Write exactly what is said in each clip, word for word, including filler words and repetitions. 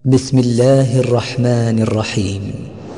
بسم الله الرحمن الرحيم.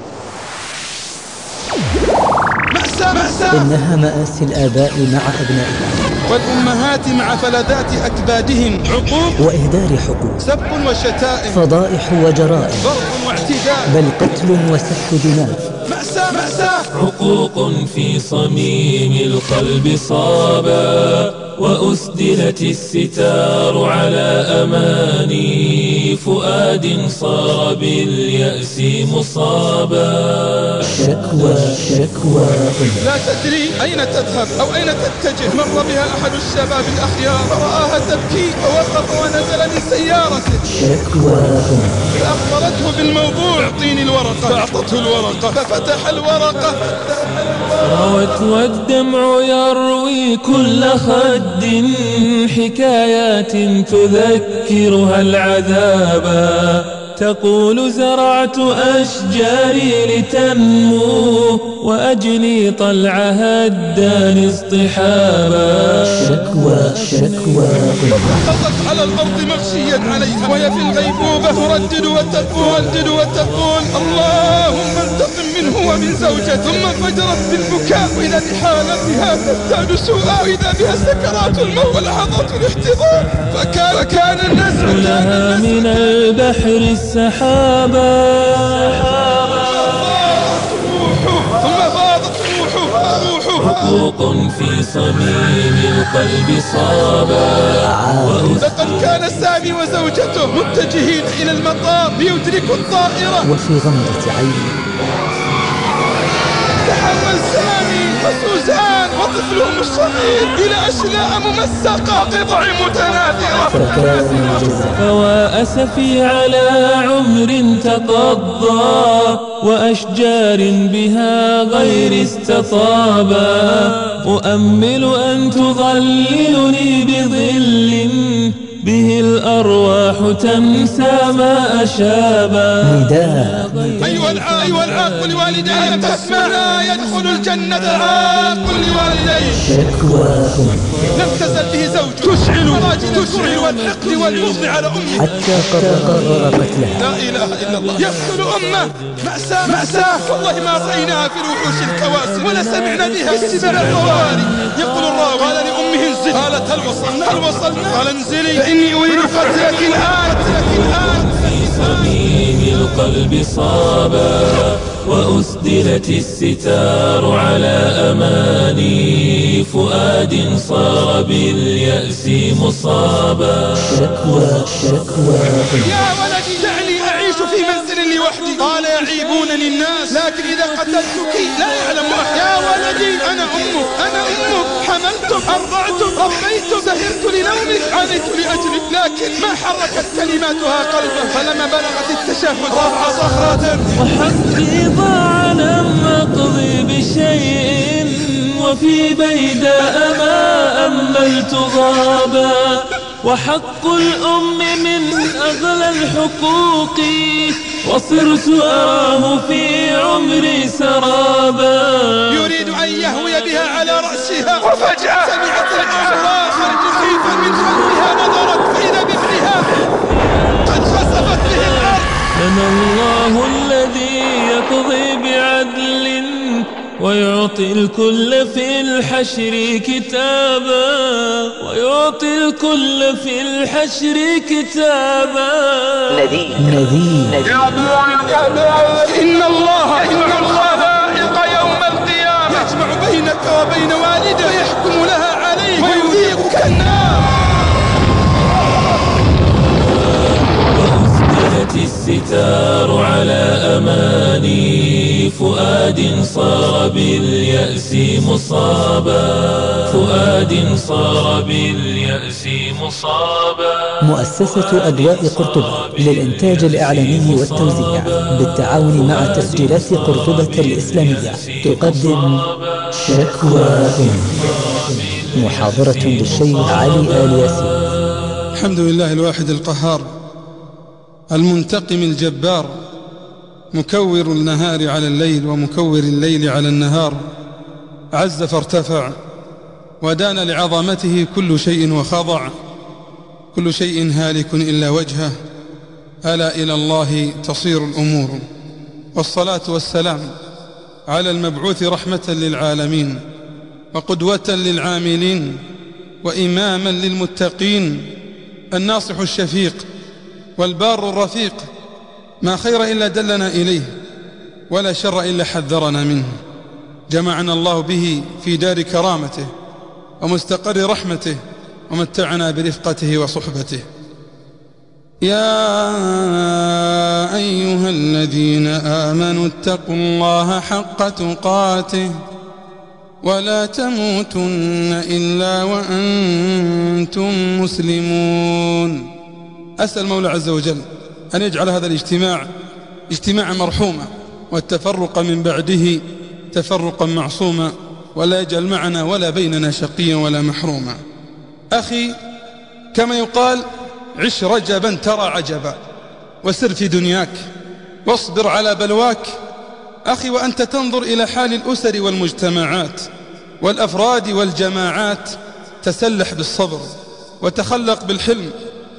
مأساة مأساة إنها مآسي الآباء مع أبنائهم، والأمهات مع فلذات أكبادهم، عقوق وإهدار حقوق، سب وشتائم، فضائح وجرائم، ضرب واعتداء، بل قتل وسفك دماء. مأساة مأساة عقوق في صميم القلب صابا، وأسدلت الستار على أماني فؤاد صار باليأس مصابا. شكوى شكوى لا تدري أين تذهب أو أين تتجه. مر بها أحد الشباب الأخيار فرآها تبكي فوقف ونزل من سيارته. شكوى فأخبرته بالموضوع. اعطيني الورقة، فأعطته الورقة ففتح الورقة. روت والدمع يروي كل خد حكايات تذكرها العذابا. تقول زرعت أشجاري لتنمو وأجني طلعها الداني اصطحابا. شكوى شكوى سقطت على الأرض مغشيا عليها وهي في الغيبوبة تردد وتقول تردد وتقول اللهم انتقم منه ومن زوجته. ثم فجرت بالبكاء وإذا بحالتها تزداد سوءا وإذا بها سكرات الموت ولحظات الاحتضار. فكان, فكان الناس لها من البحر السحابا. ثم فاضت روحه روحه. حقوق في صميم القلب صابا. لقد كان سامي وزوجته متجهين إلى المطار ليدركوا الطائرة، وفي غمضة عين تحول سامي وسوزان وطفلهم الصغير إلى أشلاء ممسقة قطع متناثرة. فكان الجزاء. فوا أسفي على عمر تقضى وأشجار بها غير استطابا. أؤمل أن تظللني بظل به الأرواح تنسى ما أشابا. نداء أيها العاق أيها العاق لوالديه تسمع لا يدخل الجنة العاق لوالديه. شكوى لم تزل به زوج تشعل مراجل الكره والحقد والبغض على أمه حتى قرر قتلها. لا إله إلا الله. يقتل أمه. مأساة مأساة والله ما رأيناها في الوحوش الكواسم ولا سمعنا بها في السباع الطوارئ. يقول الراوي قال لأمه انزل، قالت هل وصلنا هل وصلنا قال انزلي فإني أريد قتلك الآن الآن. في صميم القلب صابا، وأسدلت الستار على أماني فؤاد صار باليأس مصابا. شكوى شكوى يا ولدي دعني أعيش في منزل لوحدي. قال يعيبونني الناس لكن إذا قتلتك لا يعلم أحد. يا ولدي أنا أمك أنا أمك، حملتك أرضعتك ربيتك سهرت لنومك عانيت لأجلك، لكن ما حركت كلماتها قلبه. فلما بلغت التشهد رفع صخرة. وحقي ضاع لم أقضي بشيء وفي بيداء ما أملت غابا. وحق الأم من أغلى الحقوق وصرت أراه في عمري سرابا. يريد أن يهوي بها على رأسها وفجأة سمعت الأصوات خيفا من خلفها نظرت فإذا بابنها قد خسفت به الأرض. أنا الله الذي يقضي بعدل ويعطي الكل في الحشر كتابا. ويعطي الكل في الحشر كتابا. نذير نذير يا بال يا بال إن الله إن الله لائق يوم القيامة يجمع بينك وبين والدك ويحكم لها عليك ويذيقك النار. وأسدلت الستار على أماني فؤاد صار باليأس مصابا. فؤاد صار باليأس مصابا. مؤسسة أدواء قرطبة للإنتاج الإعلامي والتوزيع بالتعاون مع تسجيلات قرطبة الإسلامية تقدم شكوى محاضرة للشيخ علي آل ياسين. الحمد لله الواحد القهار المنتقم الجبار، مكور النهار على الليل ومكور الليل على النهار. عز فارتفع ودان لعظمته كل شيء وخضع. كل شيء هالك إلا وجهه ألا إلى الله تصير الأمور. والصلاة والسلام على المبعوث رحمة للعالمين وقدوة للعاملين وإماما للمتقين، الناصح الشفيق والبار الرفيق، ما خير إلا دلنا إليه ولا شر إلا حذرنا منه. جمعنا الله به في دار كرامته ومستقر رحمته ومتعنا برفقته وصحبته. يا أيها الذين آمنوا اتقوا الله حق تقاته ولا تموتن إلا وأنتم مسلمون. أسأل المولى عز وجل أن يجعل هذا الاجتماع اجتماعا مرحوما، والتفرق من بعده تفرقا معصوما، ولا يجعل معنا ولا بيننا شقيا ولا محروما. أخي، كما يقال عش رجبا ترى عجبا، وسر في دنياك واصبر على بلواك. أخي، وأنت تنظر إلى حال الأسر والمجتمعات والأفراد والجماعات، تسلح بالصبر وتخلق بالحلم،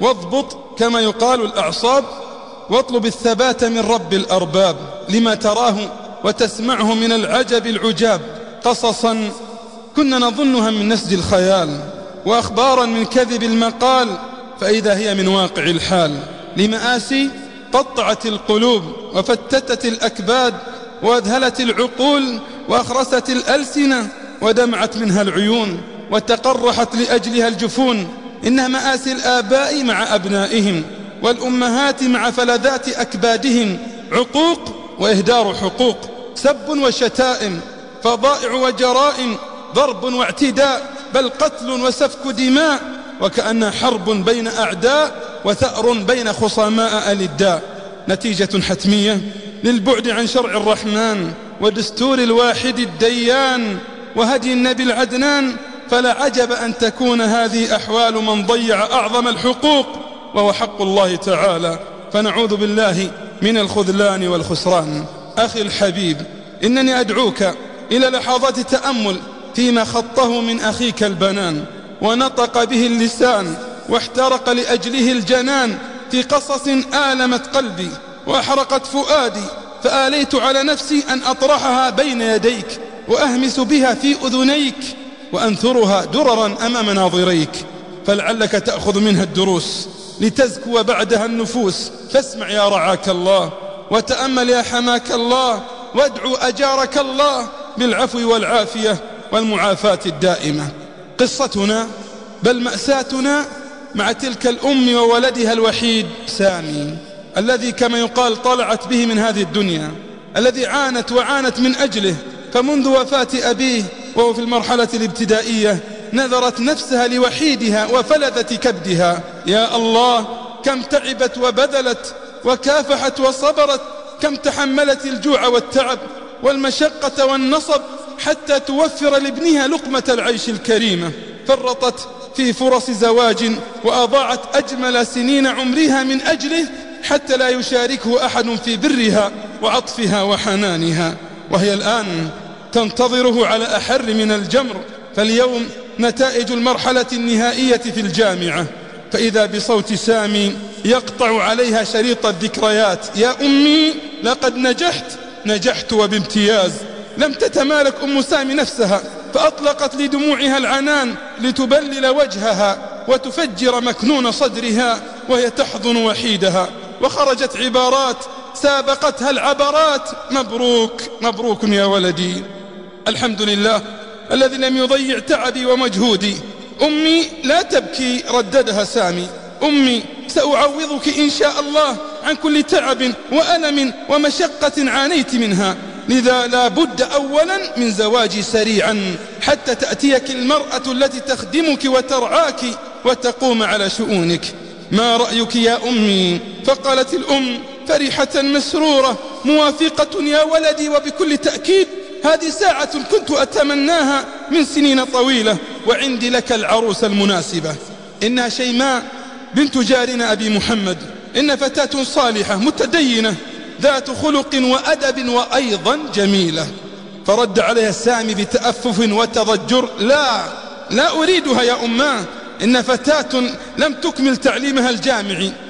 واضبط كما يقال الأعصاب، واطلب الثبات من رب الأرباب لما تراه وتسمعه من العجب العجاب، قصصا كنا نظنها من نسج الخيال، وأخبارا من كذب المقال، فإذا هي من واقع الحال، لمآسي قطعت القلوب وفتتت الأكباد وأذهلت العقول وأخرست الألسنة ودمعت منها العيون وتقرحت لأجلها الجفون. إنها مآسي الآباء مع أبنائهم، والأمهات مع فلذات أكبادهم، عقوق وإهدار حقوق، سب وشتائم، فضائع وجرائم، ضرب واعتداء، بل قتل وسفك دماء، وكأنها حرب بين أعداء وثأر بين خصماء ألداء. نتيجة حتمية للبعد عن شرع الرحمن ودستور الواحد الديان وهدي النبي العدنان، فلا عجب أن تكون هذه أحوال من ضيع أعظم الحقوق وهو حق الله تعالى، فنعوذ بالله من الخذلان والخسران. أخي الحبيب، إنني أدعوك إلى لحظات تأمل فيما خطه من أخيك البنان ونطق به اللسان واحترق لأجله الجنان، في قصص آلمت قلبي وأحرقت فؤادي، فآليت على نفسي أن أطرحها بين يديك وأهمس بها في أذنيك وأنثرها دررا أمام ناظريك، فلعلك تأخذ منها الدروس لتزكو بعدها النفوس. فاسمع يا رعاك الله، وتأمل يا حماك الله، وادعو أجارك الله بالعفو والعافية والمعافاة الدائمة. قصتنا بل مأساتنا مع تلك الأم وولدها الوحيد سامي، الذي كما يقال طلعت به من هذه الدنيا، الذي عانت وعانت من أجله، فمنذ وفاة أبيه وهو في المرحلة الابتدائية نذرت نفسها لوحيدها وفلذة كبدها. يا الله، كم تعبت وبذلت وكافحت وصبرت، كم تحملت الجوع والتعب والمشقة والنصب حتى توفر لابنها لقمة العيش الكريمة. فرطت في فرص زواج وأضاعت أجمل سنين عمرها من أجله حتى لا يشاركه أحد في برها وعطفها وحنانها، وهي الآن تنتظره على أحر من الجمر. فاليوم نتائج المرحلة النهائية في الجامعة، فإذا بصوت سامي يقطع عليها شريط الذكريات: يا أمي لقد نجحت نجحت وبامتياز. لم تتمالك أم سامي نفسها، فأطلقت لدموعها العنان لتبلل وجهها وتفجر مكنون صدرها وهي تحضن وحيدها، وخرجت عبارات سابقتها العبرات: مبروك مبروك يا ولدي، الحمد لله الذي لم يضيع تعبي ومجهودي. أمي لا تبكي، رددها سامي، أمي سأعوضك إن شاء الله عن كل تعب وألم ومشقة عانيت منها، لذا لا بد أولا من زواجي سريعا حتى تأتيك المرأة التي تخدمك وترعاك وتقوم على شؤونك. ما رأيك يا أمي؟ فقالت الأم فرحة مسرورة: موافقة يا ولدي، وبكل تأكيد هذه ساعة كنت أتمناها من سنين طويلة، وعندي لك العروس المناسبة. إنها شيماء بنت جارنا أبي محمد، إن فتاة صالحة متدينة ذات خلق وأدب وأيضا جميلة. فرد عليها سامي بتأفف وتضجر: لا لا أريدها يا أماه، إن فتاة لم تكمل تعليمها الجامعي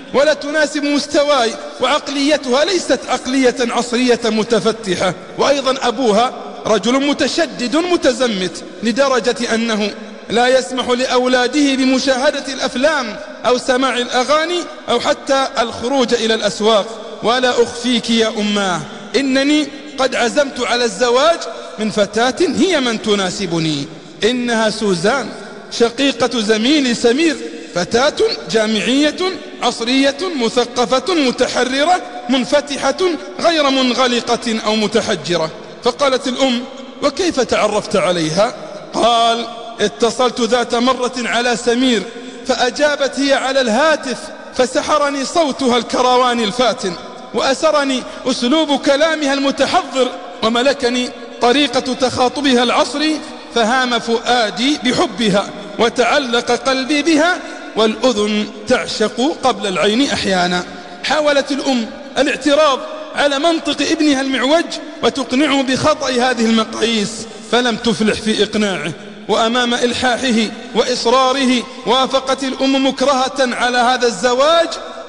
ولا تناسب مستواي، وعقليتها ليست عقلية عصرية متفتحة. وأيضا أبوها رجل متشدد متزمت لدرجة أنه لا يسمح لأولاده بمشاهدة الأفلام أو سماع الأغاني أو حتى الخروج إلى الأسواق. ولا أخفيك يا أماه إنني قد عزمت على الزواج من فتاة هي من تناسبني، إنها سوزان شقيقة زميلي سمير، فتاة جامعية عصرية مثقفة متحررة منفتحة غير منغلقة أو متحجرة. فقالت الأم: وكيف تعرفت عليها؟ قال: اتصلت ذات مرة على سمير فأجابت هي على الهاتف، فسحرني صوتها الكرواني الفاتن، وأسرني أسلوب كلامها المتحضر، وملكني طريقة تخاطبها العصري، فهام فؤادي بحبها وتعلق قلبي بها، والأذن تعشق قبل العين أحيانا. حاولت الأم الاعتراض على منطق ابنها المعوج وتقنعه بخطأ هذه المقاييس، فلم تفلح في إقناعه، وأمام إلحاحه وإصراره وافقت الأم مكرهة على هذا الزواج،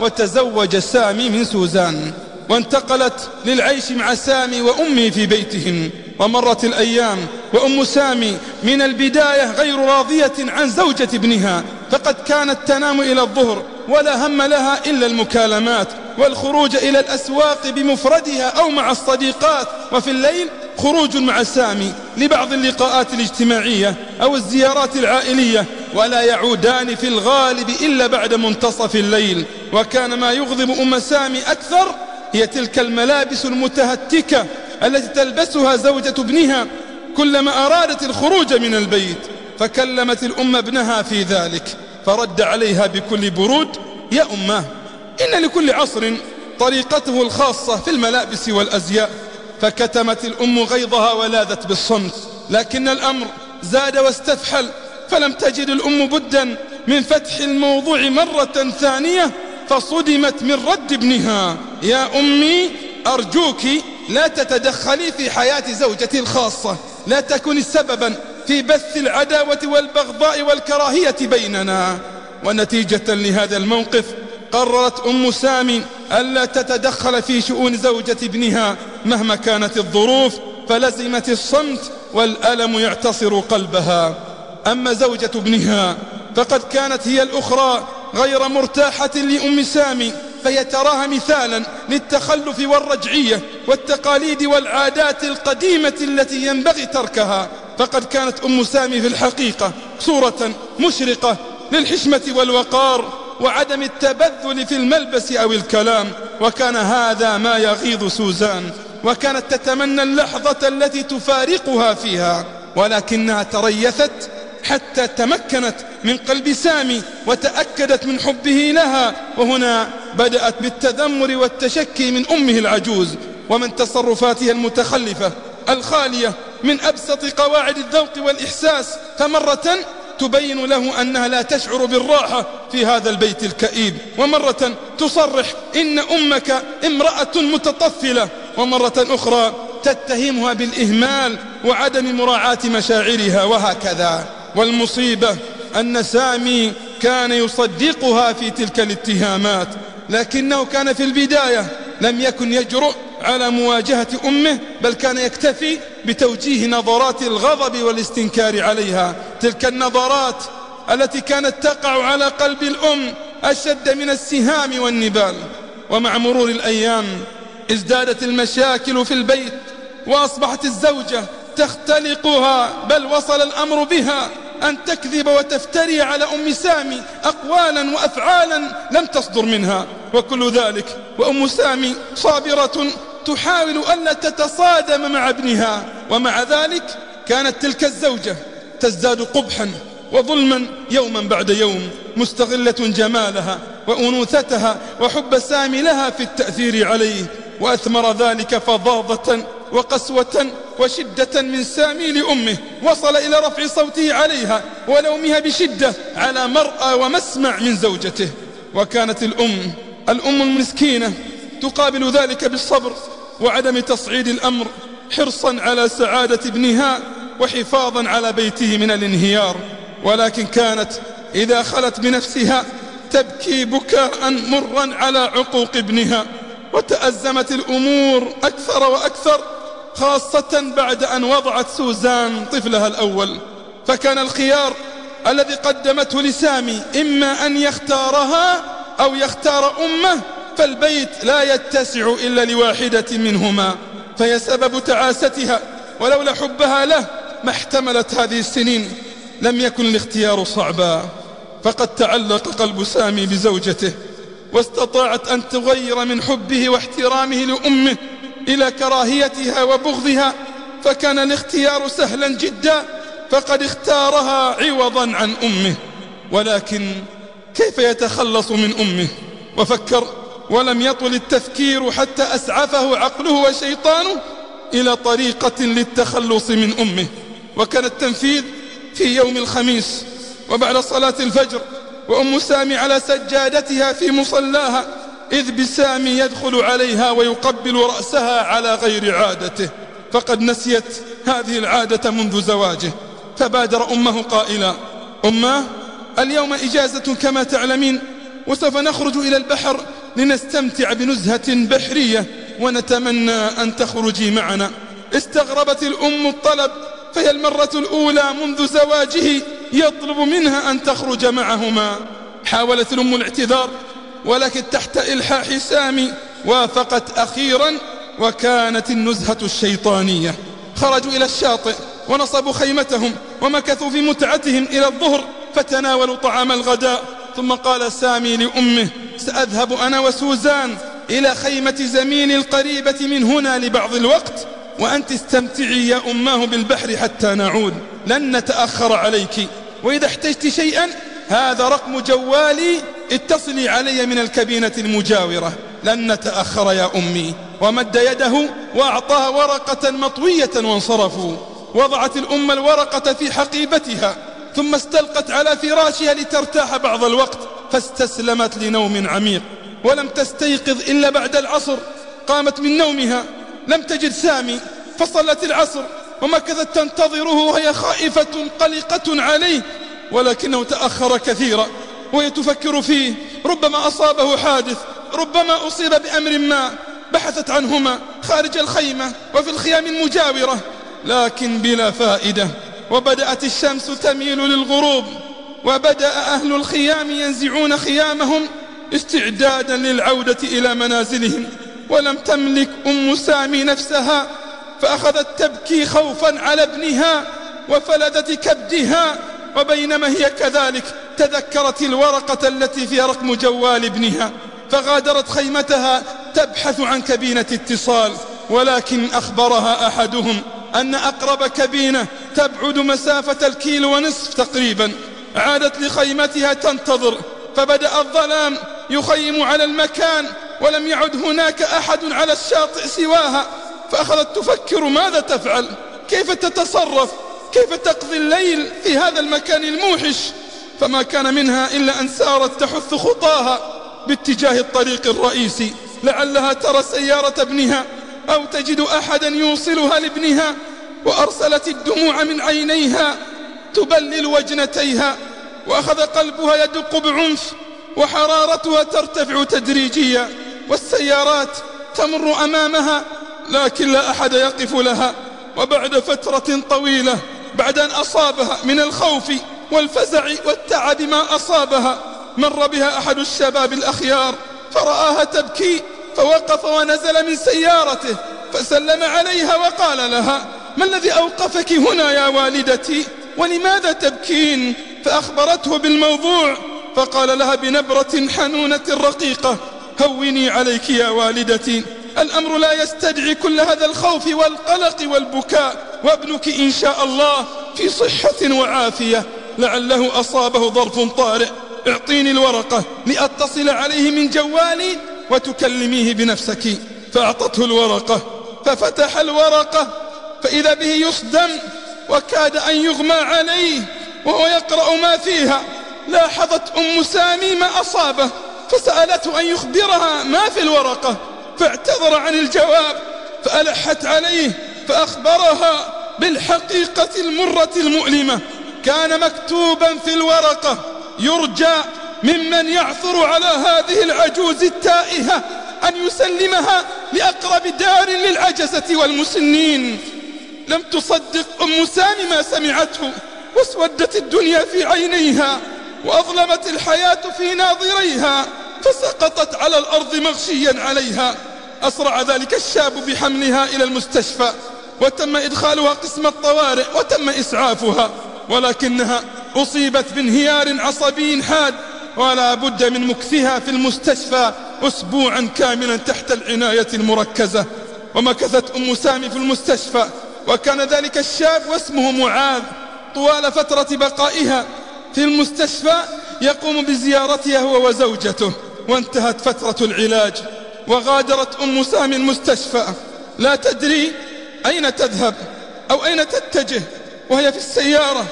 وتزوج سامي من سوزان، وانتقلت للعيش مع سامي وأمي في بيتهم. ومرت الأيام وأم سامي من البداية غير راضية عن زوجة ابنها، فقد كانت تنام إلى الظهر ولا هم لها إلا المكالمات والخروج إلى الأسواق بمفردها أو مع الصديقات، وفي الليل خروج مع سامي لبعض اللقاءات الاجتماعية أو الزيارات العائلية، ولا يعودان في الغالب إلا بعد منتصف الليل. وكان ما يغضب أم سامي أكثر هي تلك الملابس المتهتكة التي تلبسها زوجة ابنها كلما أرادت الخروج من البيت. فكلمت الأم ابنها في ذلك، فرد عليها بكل برود: يا أماه، إن لكل عصر طريقته الخاصة في الملابس والأزياء. فكتمت الأم غيظها ولاذت بالصمت، لكن الأمر زاد واستفحل، فلم تجد الأم بدا من فتح الموضوع مرة ثانية، فصدمت من رد ابنها: يا أمي، أرجوك لا تتدخلي في حياة زوجتي الخاصة، لا تكوني سببا في بث العداوة والبغضاء والكراهية بيننا. ونتيجة لهذا الموقف قررت أم سامي ألا تتدخل في شؤون زوجة ابنها مهما كانت الظروف، فلزمت الصمت والألم يعتصر قلبها. أما زوجة ابنها فقد كانت هي الأخرى غير مرتاحة لأم سامي، فهي تراها مثالا للتخلف والرجعية والتقاليد والعادات القديمة التي ينبغي تركها. فقد كانت أم سامي في الحقيقة صورة مشرقة للحشمة والوقار وعدم التبذل في الملبس أو الكلام، وكان هذا ما يغيظ سوزان، وكانت تتمنى اللحظة التي تفارقها فيها، ولكنها تريثت حتى تمكنت من قلب سامي وتأكدت من حبه لها. وهنا بدأت بالتذمر والتشكي من أمه العجوز ومن تصرفاتها المتخلفة الخالية من أبسط قواعد الذوق والإحساس، فمرة تبين له أنها لا تشعر بالراحة في هذا البيت الكئيب، ومرة تصرح إن أمك امرأة متطفلة، ومرة أخرى تتهمها بالإهمال وعدم مراعاة مشاعرها، وهكذا. والمصيبة أن سامي كان يصدقها في تلك الاتهامات، لكنه كان في البداية لم يكن يجرؤ على مواجهة أمه، بل كان يكتفي بتوجيه نظرات الغضب والاستنكار عليها، تلك النظرات التي كانت تقع على قلب الأم أشد من السهام والنبال. ومع مرور الأيام ازدادت المشاكل في البيت، وأصبحت الزوجة تختلقها، بل وصل الأمر بها أن تكذب وتفتري على أم سامي أقوالا وأفعالا لم تصدر منها، وكل ذلك وأم سامي صابرة تحاول ألا تتصادم مع ابنها. ومع ذلك كانت تلك الزوجة تزداد قبحا وظلما يوما بعد يوم، مستغلة جمالها وأنوثتها وحب سامي لها في التأثير عليه، وأثمر ذلك فظاظة وقسوة وشدة من سامي لأمه، وصل إلى رفع صوته عليها ولومها بشدة على مرأى ومسمع من زوجته. وكانت الأم الأم المسكينة تقابل ذلك بالصبر وعدم تصعيد الأمر، حرصا على سعادة ابنها وحفاظا على بيته من الانهيار. ولكن كانت إذا خلت بنفسها تبكي بكاء مرا على عقوق ابنها، وتأزمت الأمور أكثر وأكثر، خاصة بعد أن وضعت سوزان طفلها الأول. فكان الخيار الذي قدمته لسامي إما أن يختارها أو يختار أمه، فالبيت لا يتسع إلا لواحدة منهما، فهي سبب تعاستها، ولولا حبها له ما احتملت هذه السنين. لم يكن الاختيار صعبا، فقد تعلق قلب سامي بزوجته، واستطاعت أن تغير من حبه واحترامه لأمه إلى كراهيتها وبغضها، فكان الاختيار سهلا جدا، فقد اختارها عوضا عن أمه. ولكن كيف يتخلص من أمه؟ وفكر، ولم يطل التفكير حتى أسعفه عقله وشيطانه إلى طريقة للتخلص من أمه، وكان التنفيذ في يوم الخميس وبعد صلاة الفجر، وأم سامي على سجادتها في مصلاها، إذ بسامي يدخل عليها ويقبل رأسها على غير عادته، فقد نسيت هذه العادة منذ زواجه. فبادر أمه قائلا: أماه، اليوم إجازة كما تعلمين، وسوف نخرج إلى البحر لنستمتع بنزهة بحرية، ونتمنى أن تخرجي معنا. استغربت الأم الطلب، فهي المرة الأولى منذ زواجه يطلب منها أن تخرج معهما. حاولت الأم الاعتذار، ولكن تحت إلحاح سامي وافقت أخيرا، وكانت النزهة الشيطانية. خرجوا إلى الشاطئ ونصبوا خيمتهم ومكثوا في متعتهم إلى الظهر، فتناولوا طعام الغداء. ثم قال سامي لأمه: سأذهب أنا وسوزان إلى خيمة زميلي القريبة من هنا لبعض الوقت، وأنت استمتعي يا أماه بالبحر حتى نعود، لن نتأخر عليك، وإذا احتجت شيئا هذا رقم جوالي، اتصلي علي من الكابينة المجاورة، لن نتأخر يا أمي. ومد يده وأعطاها ورقة مطوية وانصرفوا. وضعت الأم الورقة في حقيبتها، ثم استلقت على فراشها لترتاح بعض الوقت، فاستسلمت لنوم عميق، ولم تستيقظ إلا بعد العصر. قامت من نومها، لم تجد سامي، فصلت العصر ومكثت تنتظره وهي خائفة قلقة عليه، ولكنه تأخر كثيرا، وهي تفكر فيه، ربما أصابه حادث، ربما أصيب بأمر ما. بحثت عنهما خارج الخيمة وفي الخيام المجاورة، لكن بلا فائدة. وبدأت الشمس تميل للغروب، وبدأ أهل الخيام ينزعون خيامهم استعدادا للعودة إلى منازلهم. ولم تملك أم سامي نفسها، فأخذت تبكي خوفا على ابنها وفلذة كبدها. وبينما هي كذلك تذكرت الورقة التي فيها رقم جوال ابنها، فغادرت خيمتها تبحث عن كابينة اتصال، ولكن أخبرها أحدهم أن أقرب كابينة تبعد مسافة الكيلو ونصف تقريبا. عادت لخيمتها تنتظر، فبدأ الظلام يخيم على المكان، ولم يعد هناك أحد على الشاطئ سواها. فأخذت تفكر ماذا تفعل، كيف تتصرف، كيف تقضي الليل في هذا المكان الموحش. فما كان منها إلا أن سارت تحث خطاها باتجاه الطريق الرئيسي، لعلها ترى سيارة ابنها أو تجد أحدا يوصلها لابنها. وأرسلت الدموع من عينيها تبلل وجنتيها، وأخذ قلبها يدق بعنف، وحرارتها ترتفع تدريجيا، والسيارات تمر أمامها، لكن لا أحد يقف لها. وبعد فترة طويلة، بعد أن أصابها من الخوف والفزع والتعب ما أصابها، مر بها أحد الشباب الأخيار فرآها تبكي، فوقف ونزل من سيارته فسلم عليها وقال لها: ما الذي أوقفك هنا يا والدتي، ولماذا تبكين؟ فأخبرته بالموضوع، فقال لها بنبرة حنونة رقيقة: هوني عليك يا والدتي، الأمر لا يستدعي كل هذا الخوف والقلق والبكاء، وابنك إن شاء الله في صحة وعافية، لعله أصابه ظرف طارئ. اعطيني الورقة لأتصل عليه من جوالي وتكلميه بنفسك. فأعطته الورقة، ففتح الورقة فإذا به يصدم، وكاد أن يغمى عليه وهو يقرأ ما فيها. لاحظت أم سامي ما أصابه، فسألته أن يخبرها ما في الورقة، فاعتذر عن الجواب، فألحت عليه فأخبرها بالحقيقة المرة المؤلمة. كان مكتوبا في الورقة: يرجى ممن يعثر على هذه العجوز التائهة أن يسلمها لأقرب دار للعجزة والمسنين. لم تصدق أم سامي ما سمعته، واسودت الدنيا في عينيها، وأظلمت الحياة في ناظريها، فسقطت على الأرض مغشيا عليها. أسرع ذلك الشاب بحملها إلى المستشفى، وتم إدخالها قسم الطوارئ، وتم إسعافها، ولكنها أصيبت بانهيار عصبي حاد، ولا بد من مكثها في المستشفى أسبوعا كاملا تحت العناية المركزة. ومكثت أم سامي في المستشفى، وكان ذلك الشاب واسمه معاذ طوال فترة بقائها في المستشفى يقوم بزيارتها هو وزوجته. وانتهت فترة العلاج، وغادرت أم سامي المستشفى لا تدري أين تذهب أو أين تتجه، وهي في السيارة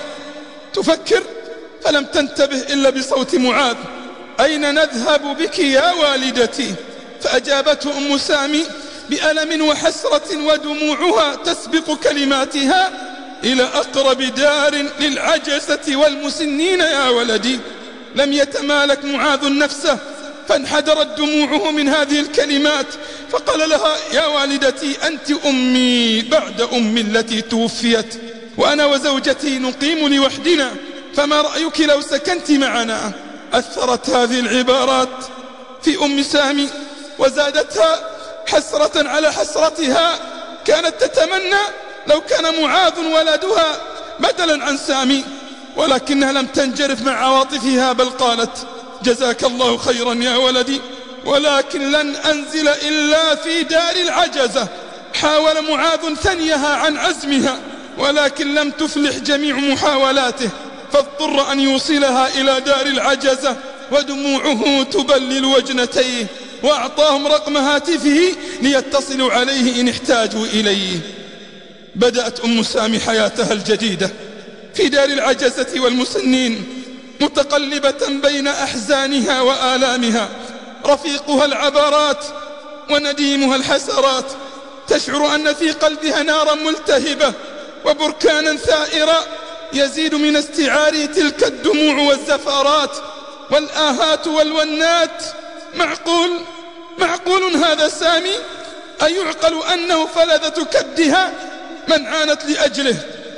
تفكر فلم تنتبه إلا بصوت معاذ: أين نذهب بك يا والدتي؟ فأجابته أم سامي بألم وحسرة ودموعها تسبق كلماتها: إلى أقرب دار للعجزة والمسنين يا ولدي. لم يتمالك معاذ نفسه، فانحدرت دموعه من هذه الكلمات، فقال لها: يا والدتي أنت أمي بعد أمي التي توفيت، وأنا وزوجتي نقيم لوحدنا، فما رأيك لو سكنت معنا؟ أثرت هذه العبارات في أم سامي وزادتها حسرة على حسرتها. كانت تتمنى لو كان معاذ ولدها بدلا عن سامي، ولكنها لم تنجرف مع عواطفها، بل قالت: جزاك الله خيرا يا ولدي، ولكن لن أنزل إلا في دار العجزة. حاول معاذ ثنيها عن عزمها، ولكن لم تفلح جميع محاولاته، فاضطر أن يوصلها إلى دار العجزة ودموعه تبلل وجنتيه، وأعطاهم رقم هاتفه ليتصلوا عليه إن احتاجوا إليه. بدأت أم سامي حياتها الجديدة في دار العجزة والمسنين، متقلبة بين أحزانها وآلامها، رفيقها العبرات ونديمها الحسرات. تشعر أن في قلبها نارا ملتهبة وبركانا ثائرا يزيد من استعار تلك الدموع والزفارات والآهات والونات. معقول معقول هذا سامي؟ أيعقل أنه فلذة كبدها من عانت لأجله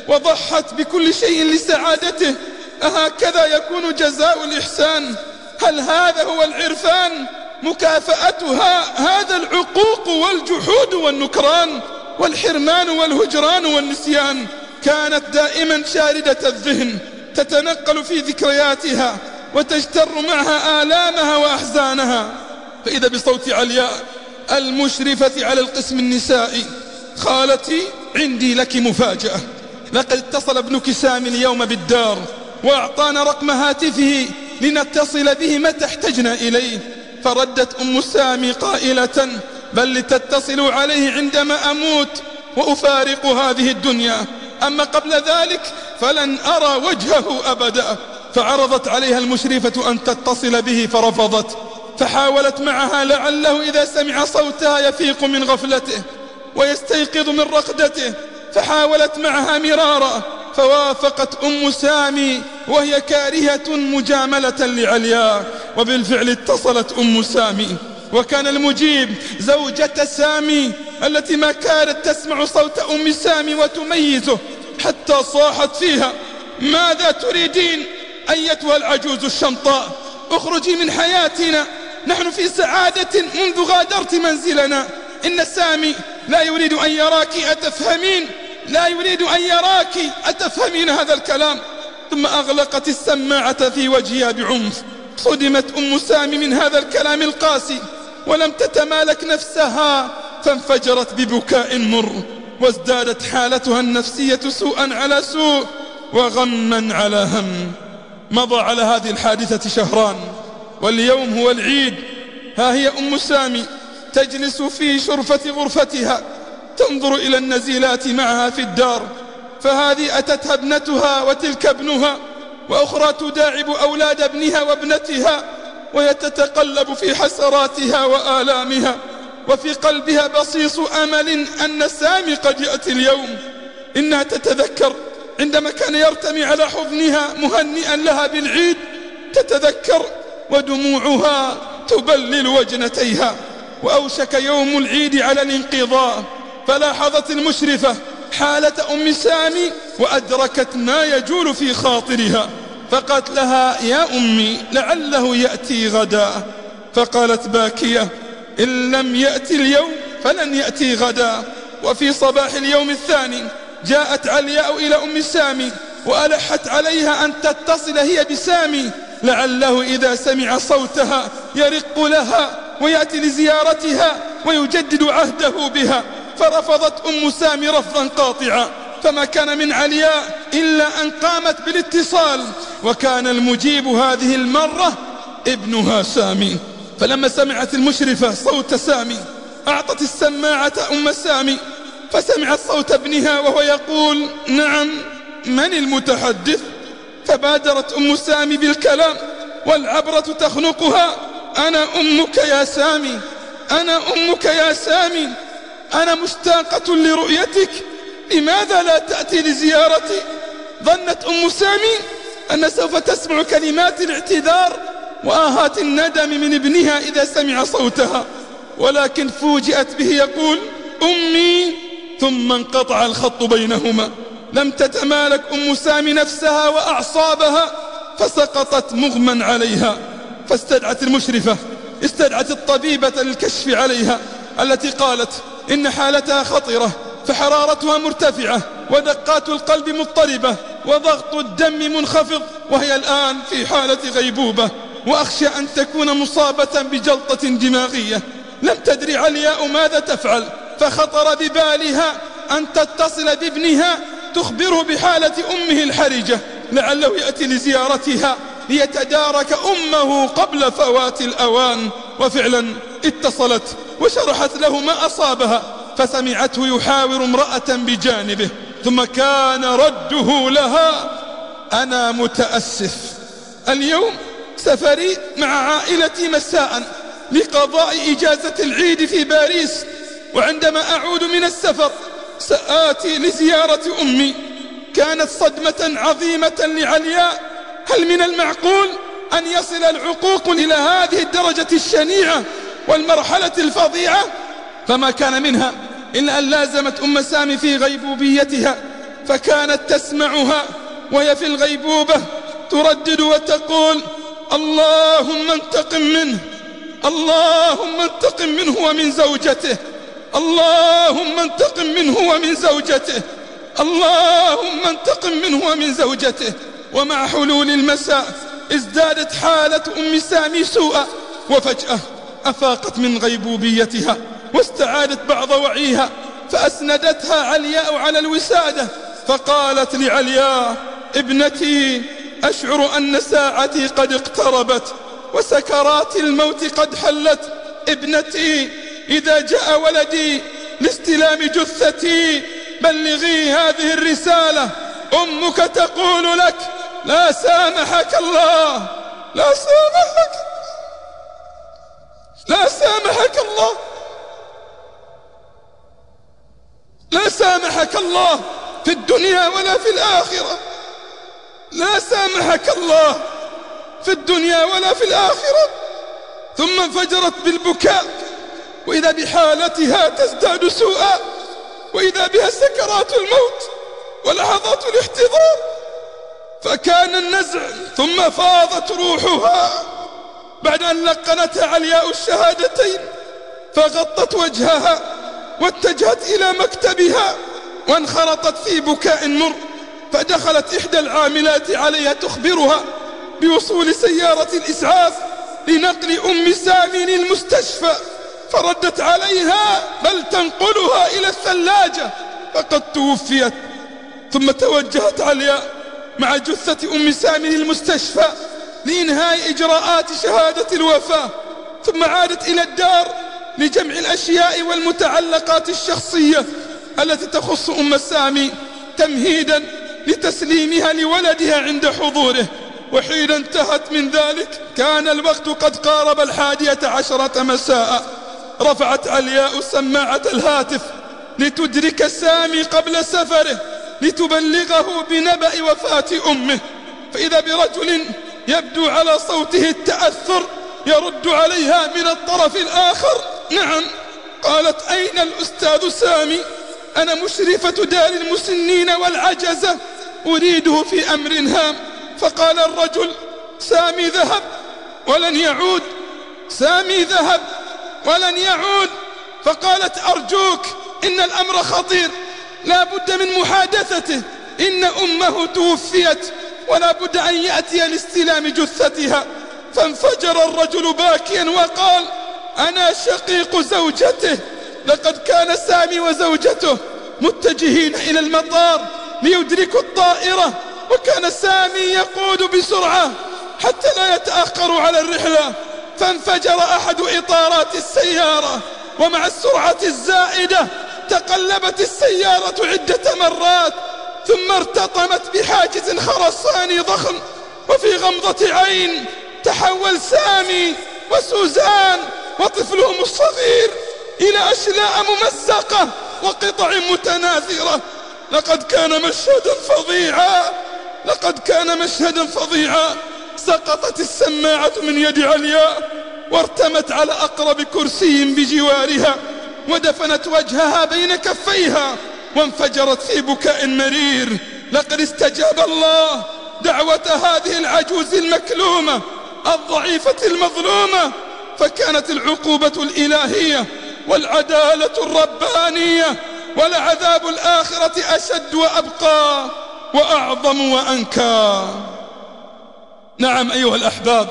وضحت بكل شيء لسعادته؟ أهكذا يكون جزاء الإحسان؟ هل هذا هو العرفان؟ مكافأتها هذا العقوق والجحود والنكران والحرمان والهجران والنسيان. كانت دائما شاردة الذهن، تتنقل في ذكرياتها وتجتر معها آلامها وأحزانها. فإذا بصوت علياء المشرفة على القسم النسائي: خالتي، عندي لك مفاجأة، لقد اتصل ابنك سامي اليوم بالدار وأعطانا رقم هاتفه لنتصل به متى احتجنا إليه. فردت أم سامي قائلة: بل لتتصلوا عليه عندما أموت وأفارق هذه الدنيا، أما قبل ذلك فلن أرى وجهه أبدا. فعرضت عليها المشرفة أن تتصل به فرفضت، فحاولت معها لعله إذا سمع صوتها يفيق من غفلته ويستيقظ من رقدته، فحاولت معها مرارا، فوافقت أم سامي وهي كارهة مجاملة لعلياء. وبالفعل اتصلت أم سامي، وكان المجيب زوجة سامي التي ما كانت تسمع صوت أم سامي وتميزه، حتى صاحت فيها: ماذا تريدين أيتها العجوز الشمطاء؟ اخرجي من حياتنا، نحن في سعادة منذ غادرت منزلنا. إن سامي لا يريد أن يراك، أتفهمين؟ لا يريد أن يراك، أتفهمين هذا الكلام؟ ثم أغلقت السماعة في وجهها بعنف. صدمت أم سامي من هذا الكلام القاسي، ولم تتمالك نفسها، فانفجرت ببكاء مر، وازدادت حالتها النفسية سوءا على سوء وغما على هم. مضى على هذه الحادثة شهران، واليوم هو العيد. ها هي أم سامي تجلس في شرفة غرفتها تنظر إلى النزيلات معها في الدار، فهذه أتتها ابنتها وتلك ابنها، وأخرى تداعب أولاد ابنها وابنتها، وهي تتقلب في حسراتها وآلامها، وفي قلبها بصيص أمل أن سامي قد يأتي اليوم. إنها تتذكر عندما كان يرتمي على حضنها مهنئا لها بالعيد، تتذكر ودموعها تبلل وجنتيها. وأوشك يوم العيد على الانقضاء، فلاحظت المشرفة حالة أم سامي وأدركت ما يجول في خاطرها، فقالت لها: يا أمي لعله يأتي غدا. فقالت باكية: إن لم يأتي اليوم فلن يأتي غدا. وفي صباح اليوم الثاني جاءت علياء إلى أم سامي وألحت عليها أن تتصل هي بسامي لعله إذا سمع صوتها يرق لها ويأتي لزيارتها ويجدد عهده بها. فرفضت أم سامي رفضا قاطعا، فما كان من علياء إلا أن قامت بالاتصال، وكان المجيب هذه المرة ابنها سامي. فلما سمعت المشرفة صوت سامي أعطت السماعة أم سامي، فسمعت صوت ابنها وهو يقول: نعم، من المتحدث؟ فبادرت أم سامي بالكلام والعبرة تخنقها: أنا أمك يا سامي، أنا أمك يا سامي، أنا مشتاقة لرؤيتك، لماذا لا تأتي لزيارتي؟ ظنت أم سامي أن سوف تسمع كلمات الاعتذار وآهات الندم من ابنها إذا سمع صوتها، ولكن فوجئت به يقول: أمي، ثم انقطع الخط بينهما. لم تتمالك أم سامي نفسها وأعصابها فسقطت مغمى عليها، فاستدعت المشرفة، استدعت الطبيبة للكشف عليها، التي قالت إن حالتها خطرة، فحرارتها مرتفعة ودقات القلب مضطربة وضغط الدم منخفض، وهي الآن في حالة غيبوبة، وأخشى أن تكون مصابة بجلطة دماغية. لم تدري علياء ماذا تفعل، فخطر ببالها أن تتصل بابنها تخبره بحالة أمه الحرجة لعله يأتي لزيارتها ليتدارك أمه قبل فوات الأوان. وفعلا اتصلت وشرحت له ما أصابها، فسمعته يحاور امرأة بجانبه، ثم كان رده لها: أنا متأسف، اليوم سفري مع عائلتي مساء لقضاء إجازة العيد في باريس، وعندما أعود من السفر سآتي لزيارة أمي. كانت صدمة عظيمة لعلياء. هل من المعقول أن يصل العقوق إلى هذه الدرجة الشنيعة والمرحلة الفظيعة؟ فما كان منها إلا أن لازمت أم سامي في غيبوبيتها، فكانت تسمعها وهي في الغيبوبة تردد وتقول: اللهم انتقم منه، اللهم انتقم منه ومن زوجته، اللهم انتقم منه ومن زوجته، اللهم انتقم منه ومن زوجته. ومع حلول المساء ازدادت حالة أم سامي سوءا، وفجأة أفاقت من غيبوبيتها واستعادت بعض وعيها، فأسندتها علياء على الوسادة، فقالت لعلياء: ابنتي، أشعر أن ساعتي قد اقتربت وسكرات الموت قد حلت. ابنتي، إذا جاء ولدي لاستلام جثتي بلغي هذه الرسالة: أمك تقول لك لا سامحك الله، لا سامحك، لا سامحك الله، لا سامحك الله في الدنيا ولا في الآخرة، لا سامحك الله في الدنيا ولا في الآخرة. ثم انفجرت بالبكاء، وإذا بحالتها تزداد سوءا، وإذا بها سكرات الموت ولحظات الاحتضار، فكان النزع ثم فاضت روحها بعد أن لقنتها علياء الشهادتين، فغطت وجهها واتجهت إلى مكتبها وانخرطت في بكاء مر. فدخلت إحدى العاملات عليها تخبرها بوصول سيارة الإسعاف لنقل أم سامي للمستشفى، فردت عليها: بل تنقلها إلى الثلاجة فقد توفيت. ثم توجهت علياء مع جثة أم سامي للمستشفى لإنهاء إجراءات شهادة الوفاة، ثم عادت إلى الدار لجمع الأشياء والمتعلقات الشخصية التي تخص أم سامي تمهيدا لتسليمها لولدها عند حضوره. وحين انتهت من ذلك كان الوقت قد قارب الحادية عشرة مساء. رفعت علياء سماعة الهاتف لتدرك سامي قبل سفره لتبلغه بنبأ وفاة أمه، فإذا برجل يبدو على صوته التأثر، يرد عليها من الطرف الآخر: نعم. قالت: أين الأستاذ سامي؟ أنا مشرفة دار المسنين والعجزة، أريده في أمر هام. فقال الرجل: سامي ذهب ولن يعود، سامي ذهب ولن يعود. فقالت: أرجوك، إن الأمر خطير، لا بد من محادثته، إن أمه توفيت ولا بد أن يأتي لاستلام جثتها. فانفجر الرجل باكيا وقال: أنا شقيق زوجته، لقد كان سامي وزوجته متجهين إلى المطار ليدركوا الطائرة، وكان سامي يقود بسرعة حتى لا يتأخروا على الرحلة، فانفجر أحد إطارات السيارة، ومع السرعة الزائدة تقلبت السيارة عدة مرات، ثم ارتطمت بحاجز خرساني ضخم، وفي غمضة عين تحول سامي وسوزان وطفلهم الصغير إلى أشلاء ممزقة وقطع متناثرة. لقد كان مشهدا فظيعا، لقد كان مشهدا فظيعا. سقطت السماعة من يد علياء وارتمت على أقرب كرسي بجوارها، ودفنت وجهها بين كفيها وانفجرت في بكاء مرير. لقد استجاب الله دعوة هذه العجوز المكلومة الضعيفة المظلومة، فكانت العقوبة الإلهية والعدالة الربانية ولعذاب الآخرة أشد وأبقى وأعظم وأنكى. نعم أيها الأحباب،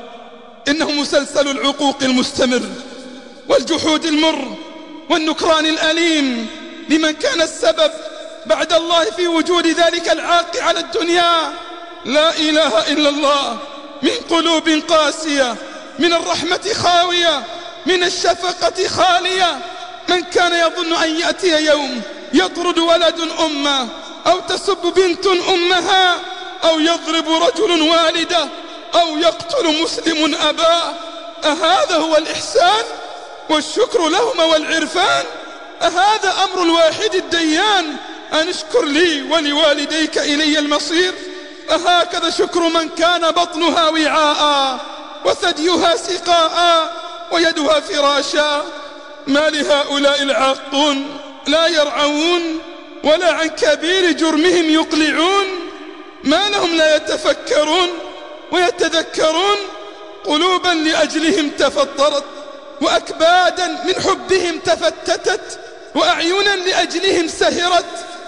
إنه مسلسل العقوق المستمر والجحود المر والنكران الأليم لمن كان السبب بعد الله في وجود ذلك العاق على الدنيا. لا إله إلا الله، من قلوب قاسية، من الرحمة خاوية، من الشفقة خالية. من كان يظن أن يأتي يوم يطرد ولد أمه، أو تسب بنت أمها، أو يضرب رجل والده، أو يقتل مسلم أباه، أهذا هو الإحسان والشكر لهما والعرفان؟ أهذا أمر الواحد الديان أن اشكر لي ولوالديك إلي المصير؟ أهكذا شكر من كان بطنها وعاء وثديها سقاء ويدها فراشا؟ ما لهؤلاء العاقون لا يرعون ولا عن كبير جرمهم يقلعون؟ ما لهم لا يتفكرون ويتذكرون؟ قلوبا لأجلهم تفطرت، وأكبادا من حبهم تفتتت، وأعينا لأجلهم سهرت،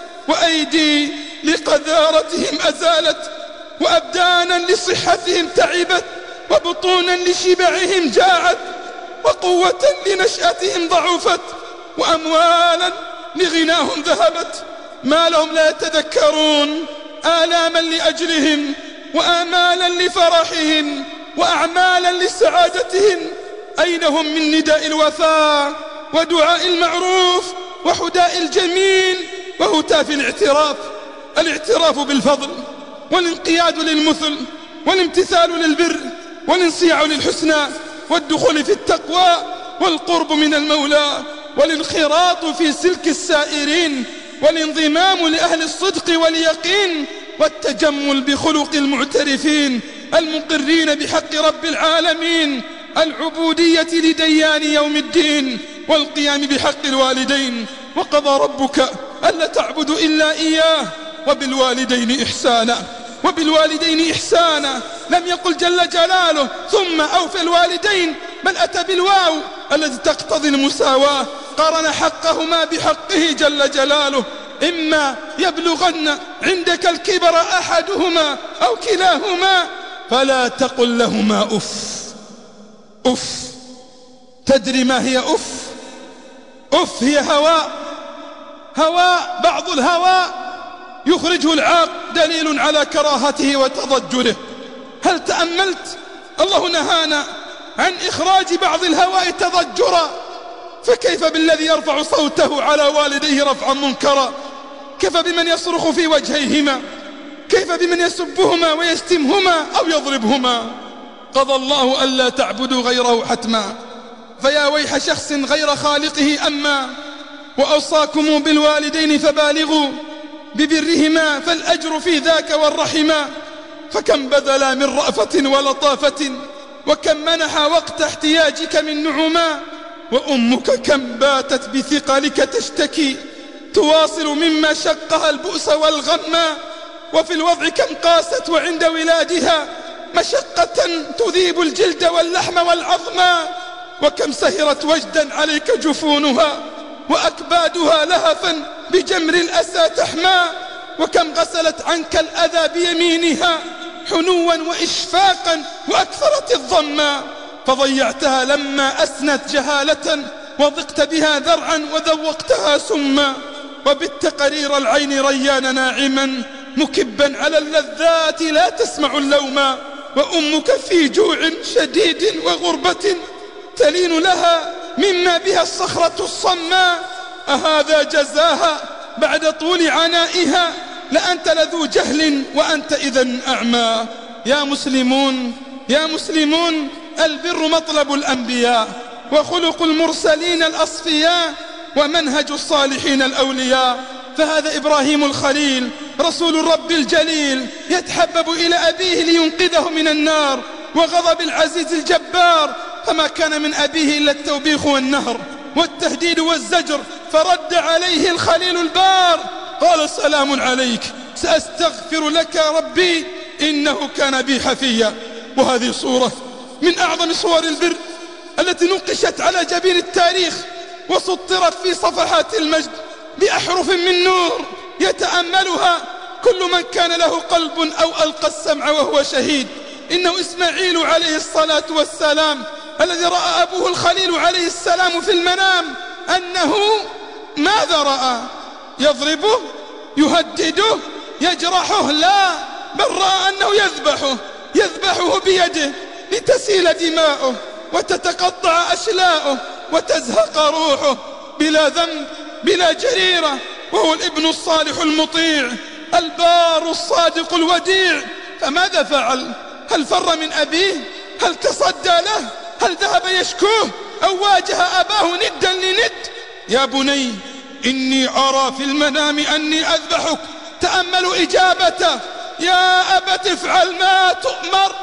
وأيدي لقذارتهم أزالت، وأبدانا لصحتهم تعبت، وبطونا لشبعهم جاعت، وقوة لنشأتهم ضعفت، وأموالا لغناهم ذهبت. ما لهم لا يتذكرون آلاما لأجلهم، وآمالا لفرحهم، وأعمالا لسعادتهم؟ أين هم من نداء الوفاء ودعاء المعروف وحداء الجميل وهتاف الاعتراف؟ الاعتراف بالفضل والانقياد للمثل والامتثال للبر والانصياع للحسنى والدخول في التقوى والقرب من المولى والانخراط في سلك السائرين والانضمام لأهل الصدق واليقين والتجمل بخلق المعترفين المقرين بحق رب العالمين، العبودية لديان يوم الدين والقيام بحق الوالدين. وقضى ربك ألا تعبدوا إلا إياه وبالوالدين إحسانا. وبالوالدين إحسانا لم يقل جل جلاله ثم أوفي الوالدين، بل أتى بالواو التي تقتضي المساواة، قارن حقهما بحقه جل جلاله. إما يبلغن عندك الكبر أحدهما أو كلاهما فلا تقل لهما أف. أف، تدري ما هي أف؟ أف هي هواء، هواء بعض الهواء يخرجه العاق دليل على كراهته وتضجره. هل تأملت؟ الله نهانا عن إخراج بعض الهواء تضجرا، فكيف بالذي يرفع صوته على والديه رفعا منكرا؟ كيف بمن يصرخ في وجهيهما؟ كيف بمن يسبهما ويشتمهما أو يضربهما؟ قضى الله ألا تعبدوا غيره حتما، فيا ويح شخص غير خالقه أما. وأوصاكم بالوالدين فبالغوا ببرهما، فالأجر في ذاك والرحما. فكم بذل من رأفة ولطافة، وكم منح وقت احتياجك من نعما. وأمك كم باتت بثقلك تشتكي، تواصل مما شقها البؤس والغما. وفي الوضع كم قاست وعند ولادها مشقة تذيب الجلد واللحم والعظما. وكم سهرت وجدا عليك جفونها، وأكبادها لهفا بجمر الأسى تحمى. وكم غسلت عنك الأذى بيمينها حنوا وإشفاقا وأكثرت الظما. فضيعتها لما أسنت جهالة، وضقت بها ذرعا وذوقتها سما. وبت قرير العين ريان ناعما، مكبا على اللذات لا تسمع اللوما. وأمك في جوع شديد وغربة، تلين لها مما بها الصخرة الصماء. أهذا جزاها بعد طول عنائها؟ لأنت لذو جهل وأنت إذن أعمى. يا مسلمون يا مسلمون، البر مطلب الأنبياء، وخلق المرسلين الأصفياء، ومنهج الصالحين الأولياء. فهذا إبراهيم الخليل رسول الرب الجليل، يتحبب إلى أبيه لينقذه من النار وغضب العزيز الجبار. فما كان من أبيه إلا التوبيخ والنهر والتهديد والزجر، فرد عليه الخليل البار، قال سلام عليك سأستغفر لك ربي إنه كان بي حفيا. وهذه صورة من أعظم صور البر التي نقشت على جبين التاريخ، وسطرت في صفحات المجد بأحرف من نور يتأملها كل من كان له قلب أو ألقى السمع وهو شهيد. إنه إسماعيل عليه الصلاة والسلام الذي رأى أبوه الخليل عليه السلام في المنام أنه ماذا رأى؟ يضربه؟ يهدده؟ يجرحه؟ لا، بل رأى أنه يذبحه يذبحه بيده لتسيل دماؤه وتتقطع أشلاؤه وتزهق روحه بلا ذنب بلا جريرة. وهو الابن الصالح المطيع البار الصادق الوديع. فماذا فعل؟ هل فر من أبيه؟ هل تصدى له؟ هل ذهب يشكوه أو واجه أباه ندا لند؟ يا بني إني أرى في المنام أني أذبحك. تأملوا إجابته: يا أبت افعل ما تؤمر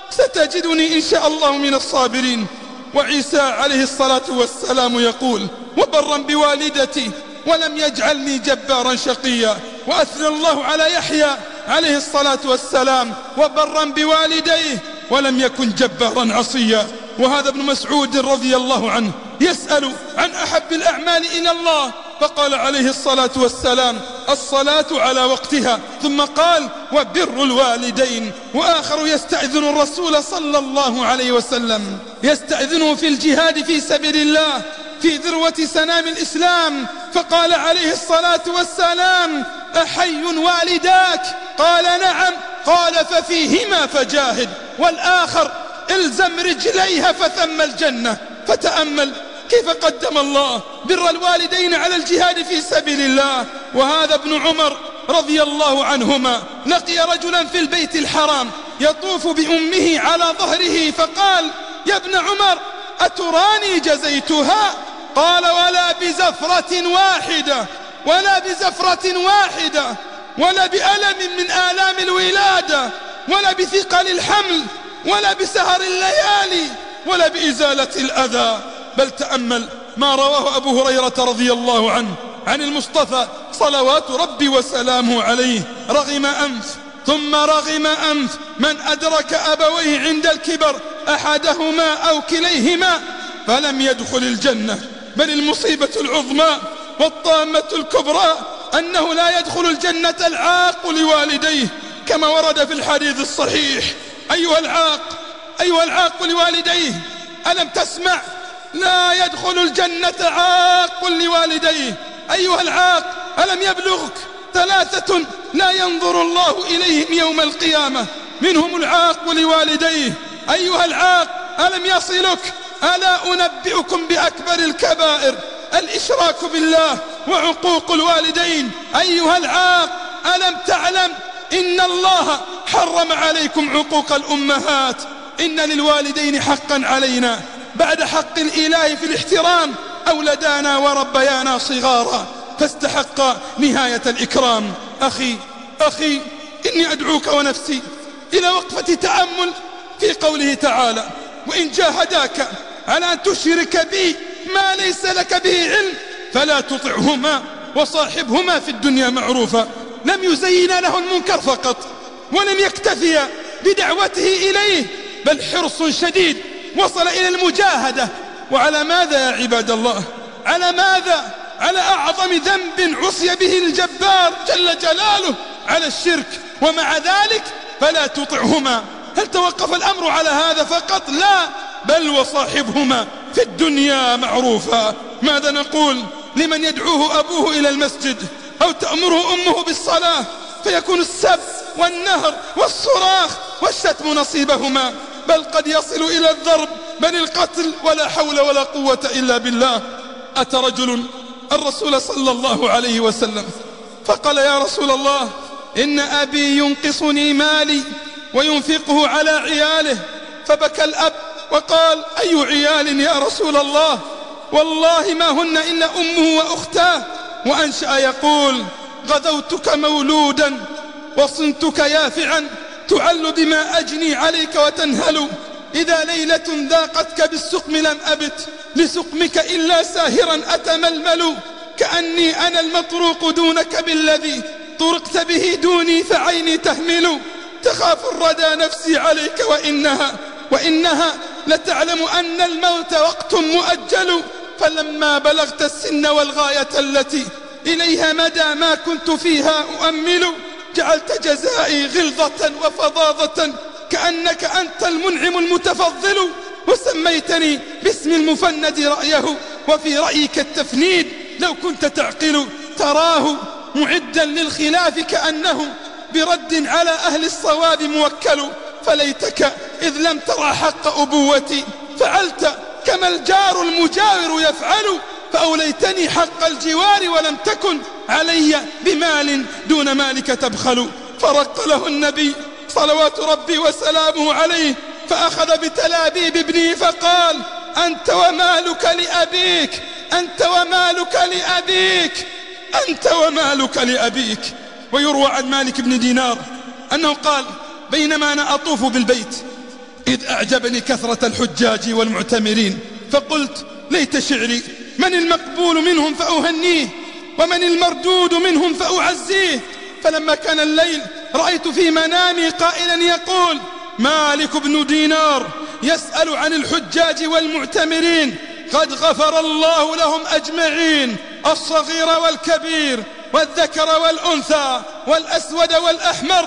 ستجدني إن شاء الله من الصابرين. وعيسى عليه الصلاة والسلام يقول: وبرا بوالدتي ولم يجعلني جبارا شقيا. وأثنى الله على يحيى عليه الصلاة والسلام: وبرا بوالديه ولم يكن جبارا عصيا. وهذا ابن مسعود رضي الله عنه يسأل عن أحب الأعمال إلى الله، فقال عليه الصلاة والسلام: الصلاة على وقتها، ثم قال: وبر الوالدين. وآخر يستأذن الرسول صلى الله عليه وسلم، يستأذنه في الجهاد في سبيل الله في ذروة سنام الإسلام، فقال عليه الصلاة والسلام: أحي والداك؟ قال: نعم. قال: ففيهما فجاهد. والآخر: الزم رجليها فثم الجنة. فتأمل كيف قدم الله بر الوالدين على الجهاد في سبيل الله. وهذا ابن عمر رضي الله عنهما لقي رجلا في البيت الحرام يطوف بأمه على ظهره، فقال: يا ابن عمر أتراني جزيتها؟ قال: ولا بزفرة واحدة ولا بزفرة واحدة ولا بألم من آلام الولادة ولا بثقل الحمل ولا بسهر الليالي ولا بإزالة الأذى. بل تأمل ما رواه أبو هريرة رضي الله عنه عن المصطفى صلوات ربي وسلامه عليه: رغم أنف ثم رغم أنف من أدرك أبويه عند الكبر أحدهما أو كليهما فلم يدخل الجنة. بل المصيبة العظمى والطامة الكبرى أنه لا يدخل الجنة العاق لوالديه، كما ورد في الحديث الصحيح: أيها العاق أيها العاق لوالديه، ألم تسمع؟ لا يدخل الجنة عاق لوالديه. أيها العاق، ألم يبلغك ثلاثة لا ينظر الله إليهم يوم القيامة، منهم العاق لوالديه. أيها العاق، ألم يصلك؟ ألا أنبئكم بأكبر الكبائر الإشراك بالله وعقوق الوالدين. أيها العاق، ألم تعلم إن الله حرم عليكم عقوق الأمهات؟ إن للوالدين حقا علينا بعد حق الإله في الاحترام، أولدانا وربيانا صغارا فاستحق نهاية الإكرام. أخي أخي إني أدعوك ونفسي إلى وقفة تأمل في قوله تعالى: وإن جاهداك على أن تشرك بي ما ليس لك به علم فلا تطعهما وصاحبهما في الدنيا معروفا. لم يزين له المنكر فقط، ولم يكتفي بدعوته إليه، بل حرص شديد وصل إلى المجاهدة. وعلى ماذا يا عباد الله؟ على ماذا؟ على أعظم ذنب عصي به الجبار جل جلاله، على الشرك. ومع ذلك فلا تطعهما. هل توقف الأمر على هذا فقط؟ لا، بل وصاحبهما في الدنيا معروفا. ماذا نقول لمن يدعوه أبوه إلى المسجد أو تأمره أمه بالصلاة فيكون السب والنهر والصراخ والشتم نصيبهما، بل قد يصل إلى الضرب بل القتل، ولا حول ولا قوة إلا بالله. أتى رجل الرسول صلى الله عليه وسلم فقال: يا رسول الله، إن أبي ينقصني مالي وينفقه على عياله. فبكى الأب وقال: أي عيال يا رسول الله؟ والله ما هن إلا أمه وأختاه. وأنشأ يقول: غدوتك مولودا وصنتك يافعا، تعل بما أجني عليك وتنهل. إذا ليلة ذاقتك بالسقم لم أبت لسقمك إلا ساهرا أتململ. كأني أنا المطروق دونك بالذي طرقت به دوني فعيني تهمل. تخاف الردى نفسي عليك وإنها وإنها لتعلم أن الموت وقت مؤجل. فلما بلغت السن والغاية التي إليها مدى ما كنت فيها أؤمل، جعلت جزائي غلظة وفظاظة كأنك أنت المنعم المتفضل. وسميتني باسم المفند رأيه وفي رأيك التفنيد. لو كنت تعقل تراه معدا للخلاف كأنه برد على أهل الصواب موكل. فليتك إذ لم ترى حق أبوتي فعلت كما الجار المجاور يفعل. فأوليتني حق الجوار ولم تكن علي بمال دون مالك تبخل. فرق له النبي صلوات ربي وسلامه عليه فأخذ بتلابيب ابنه فقال: أنت ومالك لأبيك، أنت ومالك لأبيك، أنت ومالك لأبيك. ويروى عن مالك بن دينار أنه قال: بينما أنا أطوف بالبيت إذ أعجبني كثرة الحجاج والمعتمرين، فقلت: ليت شعري من المقبول منهم فأهنيه ومن المردود منهم فأعزيه. فلما كان الليل رأيت في منامي قائلا يقول: مالك بن دينار يسأل عن الحجاج والمعتمرين، قد غفر الله لهم أجمعين، الصغير والكبير والذكر والأنثى والأسود والأحمر،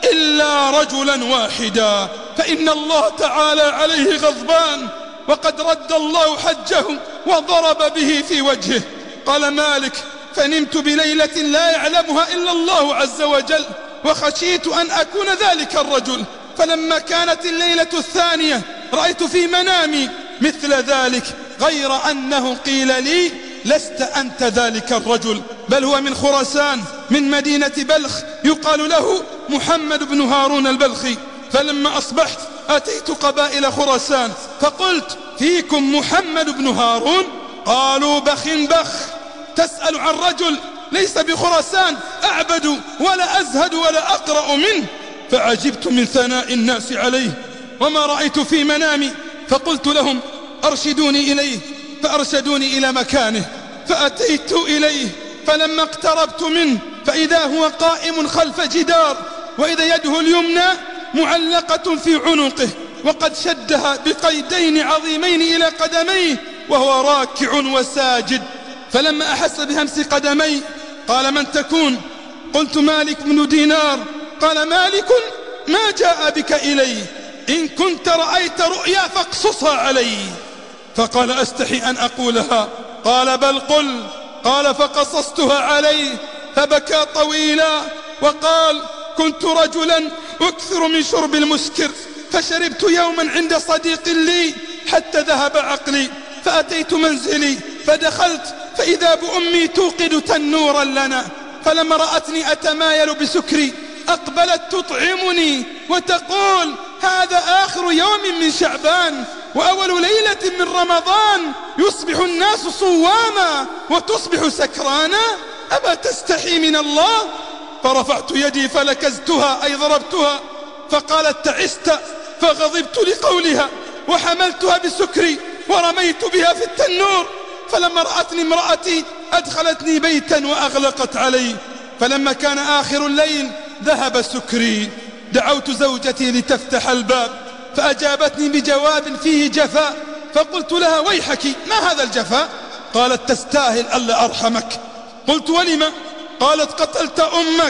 إلا رجلا واحدا فإن الله تعالى عليه غضبان، وقد رد الله حجه وضرب به في وجهه. قال مالك: فنمت بليلة لا يعلمها إلا الله عز وجل، وخشيت أن أكون ذلك الرجل. فلما كانت الليلة الثانية رأيت في منامي مثل ذلك، غير أنه قيل لي: لست أنت ذلك الرجل، بل هو من خراسان من مدينة بلخ يقال له محمد بن هارون البلخي. فلما أصبحت أتيت قبائل خراسان فقلت: فيكم محمد بن هارون؟ قالوا: بخ بخ، تسأل عن رجل ليس بخراسان أعبد ولا أزهد ولا أقرأ منه. فعجبت من ثناء الناس عليه وما رأيت في منامي، فقلت لهم: أرشدوني إليه. فأرشدوني إلى مكانه فأتيت إليه، فلما اقتربت منه فإذا هو قائم خلف جدار، وإذا يده اليمنى معلقة في عنقه وقد شدها بقيدين عظيمين إلى قدميه وهو راكع وساجد. فلما أحس بهمس قدمي قال: من تكون؟ قلت: مالك بن دينار. قال: مالك ما جاء بك إلي؟ إن كنت رأيت رؤيا فاقصصها علي. فقال: أستحي أن أقولها. قال: بل قل. قال: فقصصتها عليه فبكى طويلا وقال: كنت رجلا أكثر من شرب المسكر، فشربت يوما عند صديق لي حتى ذهب عقلي، فأتيت منزلي فدخلت فإذا بأمي توقد تنورا لنا، فلما رأتني أتمايل بسكري أقبلت تطعمني وتقول: هذا آخر يوم من شعبان وأول ليلة من رمضان، يصبح الناس صواما وتصبح سكرانا، أما تستحي من الله؟ فرفعت يدي فلكزتها أي ضربتها فقالت تعست، فغضبت لقولها وحملتها بسكري ورميت بها في التنور. فلما رأتني امرأتي أدخلتني بيتا وأغلقت علي. فلما كان آخر الليل ذهب سكري، دعوت زوجتي لتفتح الباب فأجابتني بجواب فيه جفاء، فقلت لها ويحك ما هذا الجفاء؟ قالت تستاهل ألا أرحمك. قلت ولم؟ قالت قتلت أمك،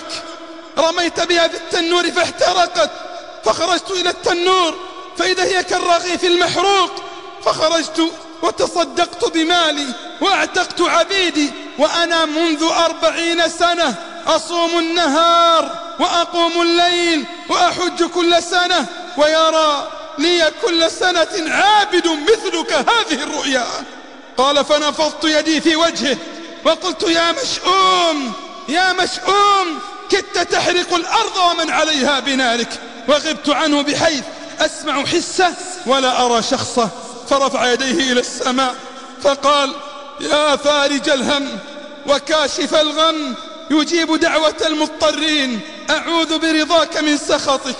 رميت بها في التنور فاحترقت، فخرجت إلى التنور فإذا هي كالرغيف المحروق، فخرجت وتصدقت بمالي وأعتقت عبيدي، وأنا منذ أربعين سنة أصوم النهار وأقوم الليل وأحج كل سنة، ويرى لي كل سنة عابد مثلك هذه الرؤيا. قال فنفضت يدي في وجهه وقلت يا مشؤوم يا مشؤوم، كدت تحرق الأرض ومن عليها بنارك. وغبت عنه بحيث أسمع حسه ولا أرى شخصه، فرفع يديه إلى السماء فقال يا فارج الهم وكاشف الغم، يجيب دعوة المضطرين، أعوذ برضاك من سخطك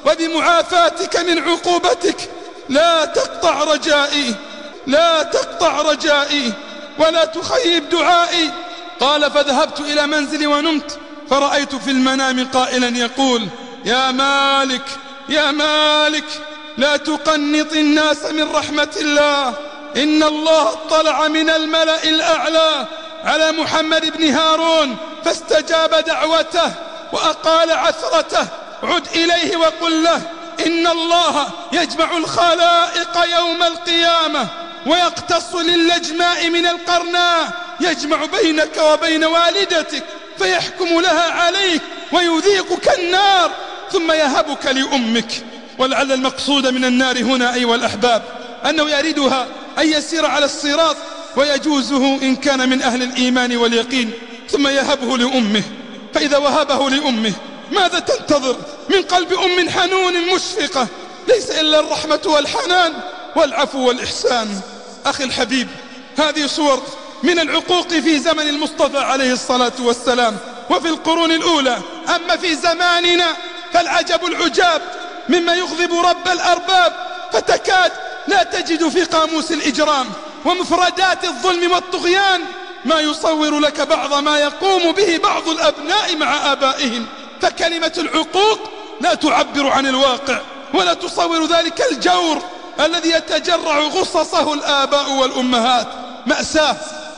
وبمعافاتك من عقوبتك، لا تقطع رجائي لا تقطع رجائي ولا تخيب دعائي. قال فذهبت إلى منزلي ونمت، فرأيت في المنام قائلا يقول يا مالك يا مالك لا تقنط الناس من رحمة الله، إن الله اطلع من الملأ الأعلى على محمد بن هارون فاستجاب دعوته وأقال عثرته، عد إليه وقل له إن الله يجمع الخلائق يوم القيامة ويقتص للجماء من القرناء، يجمع بينك وبين والدتك فيحكم لها عليك ويذيقك النار ثم يهبك لأمك. ولعل المقصود من النار هنا أيها الأحباب أنه يريدها أن يسير على الصراط ويجوزه إن كان من أهل الإيمان واليقين، ثم يهبه لأمه. فإذا وهبه لأمه ماذا تنتظر من قلب أم حنون مشفقة ليس إلا الرحمة والحنان والعفو والإحسان. أخي الحبيب، هذه صور من العقوق في زمن المصطفى عليه الصلاة والسلام وفي القرون الأولى. أما في زماننا فالعجب العجاب مما يغضب رب الأرباب، فتكاد لا تجد في قاموس الإجرام ومفردات الظلم والطغيان ما يصور لك بعض ما يقوم به بعض الأبناء مع آبائهم. فكلمة العقوق لا تعبر عن الواقع ولا تصور ذلك الجور الذي يتجرع غصصه الآباء والأمهات. مأساة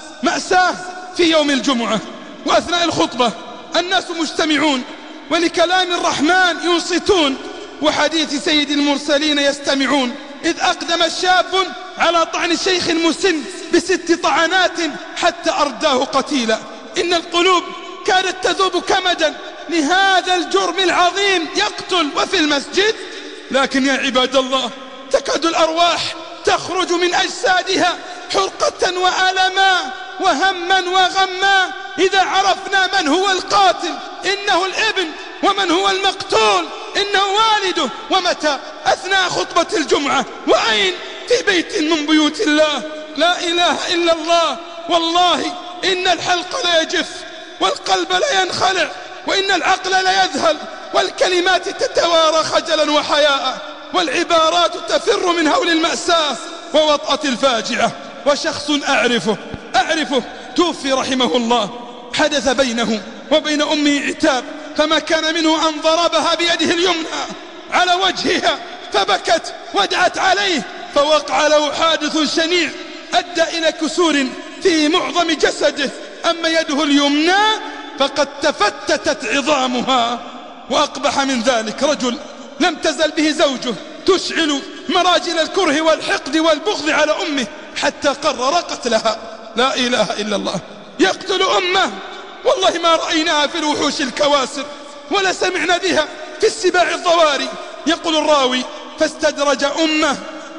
مأساة في يوم الجمعة وأثناء الخطبة الناس مجتمعون ولكلام الرحمن ينصتون وحديث سيد المرسلين يستمعون، إذ أقدم شاب على طعن شيخ مسن بست طعنات حتى أرداه قتيلا. إن القلوب كانت تذوب كمدا لهذا الجرم العظيم يقتل وفي المسجد. لكن يا عباد الله تكاد الأرواح تخرج من أجسادها حرقة وألما وهما وغما إذا عرفنا من هو القاتل إنه الابن ومن هو المقتول إنه والده. ومتى؟ أثناء خطبة الجمعة. وأين؟ في بيت من بيوت الله. لا إله إلا الله. والله إن الحلق لا يجف والقلب لا ينخلع وإن العقل لا يذهل والكلمات تتوارى خجلا وحياء والعبارات تفر من هول المأساة ووطأة الفاجعة. وشخص أعرفه أعرفه توفي رحمه الله، حدث بينه وبين أمه عتاب، فما كان منه أن ضربها بيده اليمنى على وجهها فبكت ودعت عليه، فوقع له حادث شنيع أدى إلى كسور في معظم جسده. أما يده اليمنى فقد تفتتت عظامها. وأقبح من ذلك رجل لم تزل به زوجه تشعل مراجل الكره والحقد والبغض على أمه حتى قرر قتلها. لا إله إلا الله. يقتل أمه، والله ما رأيناها في الوحوش الكواسر ولا سمعنا بها في السباع الضواري. يقول الراوي فاستدرج أمه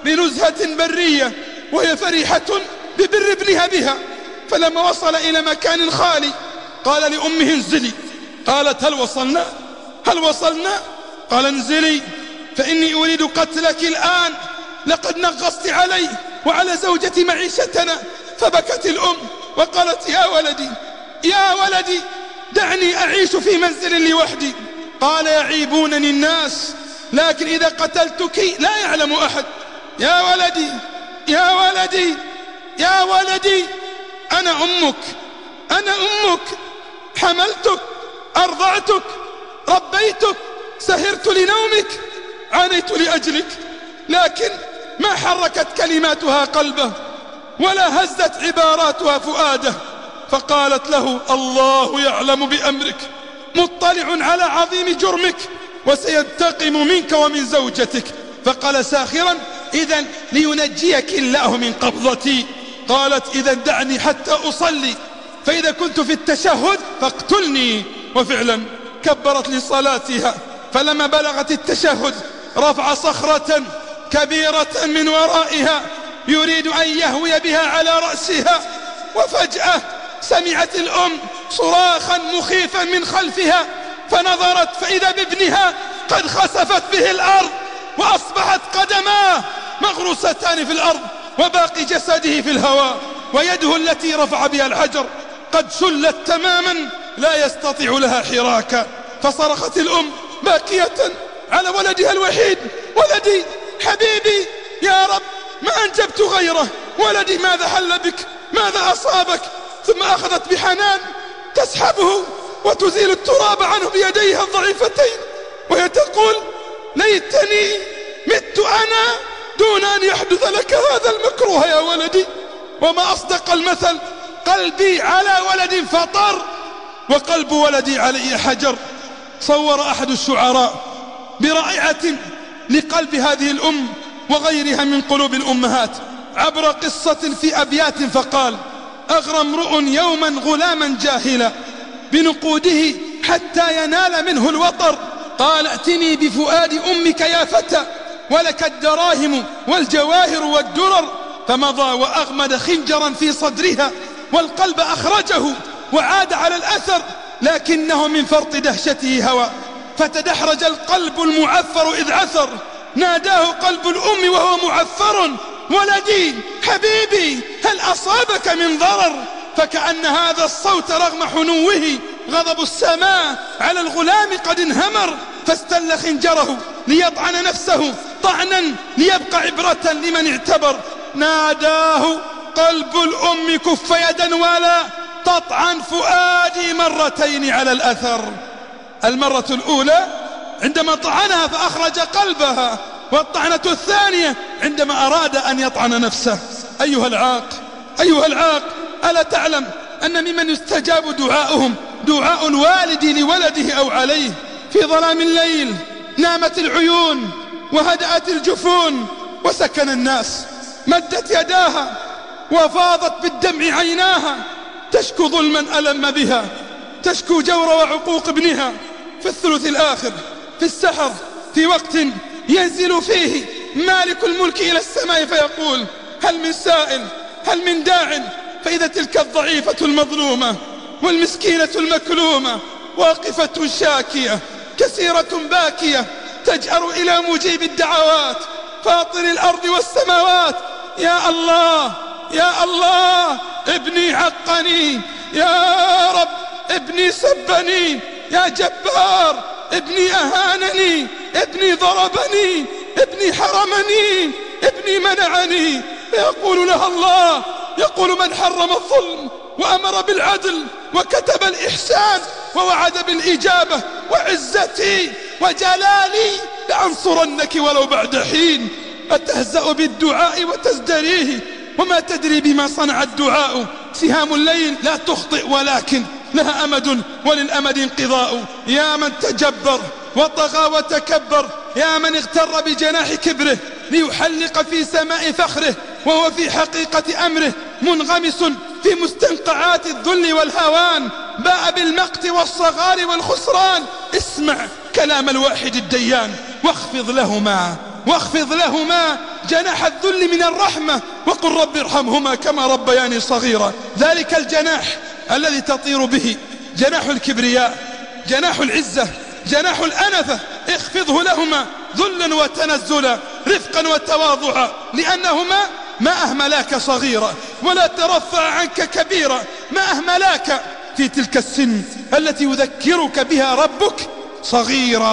بنزهة برية وهي فرحة ببر ابنها بها، فلما وصل إلى مكان خالي قال لأمه انزلي. قالت هل وصلنا هل وصلنا قال انزلي فإني أريد قتلك الآن، لقد نغصت علي وعلى زوجتي معيشتنا. فبكت الأم وقالت يا ولدي يا ولدي دعني أعيش في منزل لوحدي. قال يعيبونني الناس لكن إذا قتلتك لا يعلم أحد. يا ولدي يا ولدي يا ولدي، أنا أمك أنا أمك، حملتك، أرضعتك، ربيتك، سهرت لنومك، عانيت لأجلك، لكن ما حركت كلماتها قلبه ولا هزت عباراتها فؤاده. فقالت له: الله يعلم بأمرك، مطلع على عظيم جرمك، وسينتقم منك ومن زوجتك. فقال ساخرا: إذن لينجيك الله من قبضتي. قالت: إذن دعني حتى أصلي، فإذا كنت في التشهد فاقتلني. وفعلا كبرت لصلاتها، فلما بلغت التشهد رفع صخرة كبيرة من ورائها يريد أن يهوي بها على رأسها، وفجأة سمعت الأم صراخا مخيفا من خلفها، فنظرت فإذا بابنها قد خسفت به الأرض، وأصبحت قدماه مغروستان في الأرض، وباقي جسده في الهواء، ويده التي رفع بها الحجر قد شلت تماما لا يستطيع لها حراكا. فصرخت الأم باكية على ولدها الوحيد: ولدي حبيبي، يا رب ما أنجبت غيره، ولدي ماذا حل بك، ماذا أصابك؟ ثم أخذت بحنان تسحبه وتزيل التراب عنه بيديها الضعيفتين، وهي تقول: ليتني مت أنا دون أن يحدث لك هذا المكروه يا ولدي. وما أصدق المثل: قلبي على ولد فطر، وقلب ولدي علي حجر. صور أحد الشعراء برائعة لقلب هذه الأم وغيرها من قلوب الأمهات عبر قصة في أبيات، فقال: أغرى امرؤ يوما غلاما جاهلا بنقوده حتى ينال منه الوطر، قال: ائتني بفؤاد أمك يا فتى، ولك الدراهم والجواهر والدرر. فمضى وأغمد خنجرا في صدرها، والقلب أخرجه وعاد على الأثر، لكنه من فرط دهشته هوى، فتدحرج القلب المعفر إذ عثر، ناداه قلب الأم وهو معفر: ولدي حبيبي، هل أصابك من ضرر؟ فكأن هذا الصوت رغم حنوه غضب السماء على الغلام قد انهمر، فاستل خنجره ليطعن نفسه طعنا ليبقى عبرة لمن اعتبر. ناداه قلب الأم: كف يدا ولا تطعن فؤادي مرتين على الأثر. المرة الأولى عندما طعنها فأخرج قلبها، والطعنة الثانية عندما أراد أن يطعن نفسه. أيها العاق أيها العاق ألا تعلم أن ممن يستجاب دعاؤهم دعاء الوالد لولده أو عليه؟ في ظلام الليل نامت العيون وهدأت الجفون وسكن الناس، مدت يداها وفاضت بالدمع عيناها، تشكو ظلما ألم بها، تشكو جور وعقوق ابنها. في الثلث الآخر في السحر، في وقت ينزل فيه مالك الملك إلى السماء فيقول: هل من سائل، هل من داع؟ فإذا تلك الضعيفة المظلومة والمسكينة المكلومة واقفة شاكية كثيرة باكية تجأر إلى مجيب الدعوات فاطر الأرض والسماوات: يا الله يا الله، ابني عقني، يا رب ابني سبني، يا جبار ابني أهانني، ابني ضربني، ابني حرمني، ابني منعني. فيقول لها الله، يقول: من حرم الظلم وأمر بالعدل وكتب الإحسان ووعد بالإجابة، وعزتي وجلالي لأنصرنك ولو بعد حين. أتهزأ بالدعاء وتزدريه، وما تدري بما صنع الدعاء. سهام الليل لا تخطئ ولكن لها أمد وللأمد انقضاء. يا من تجبر وطغى وتكبر، يا من اغتر بجناح كبره ليحلق في سماء فخره، وهو في حقيقة أمره منغمس في مستنقعات الذل والهوان، باء بالمقت والصغار والخسران. اسمع كلام الواحد الديان، واخفض لهما واخفض لهما جناح الذل من الرحمة، وقل رب ارحمهما كما ربياني صغيرا. ذلك الجناح الذي تطير به، جناح الكبرياء، جناح العزة، جناح الأنفة، اخفضه لهما ذلا وتنزلا، رفقا وتواضعا، لأنهما ما أهملاك صغيرا ولا ترفع عنك كبيرا، ما أهملاك في تلك السن التي يذكرك بها ربك صغيرا.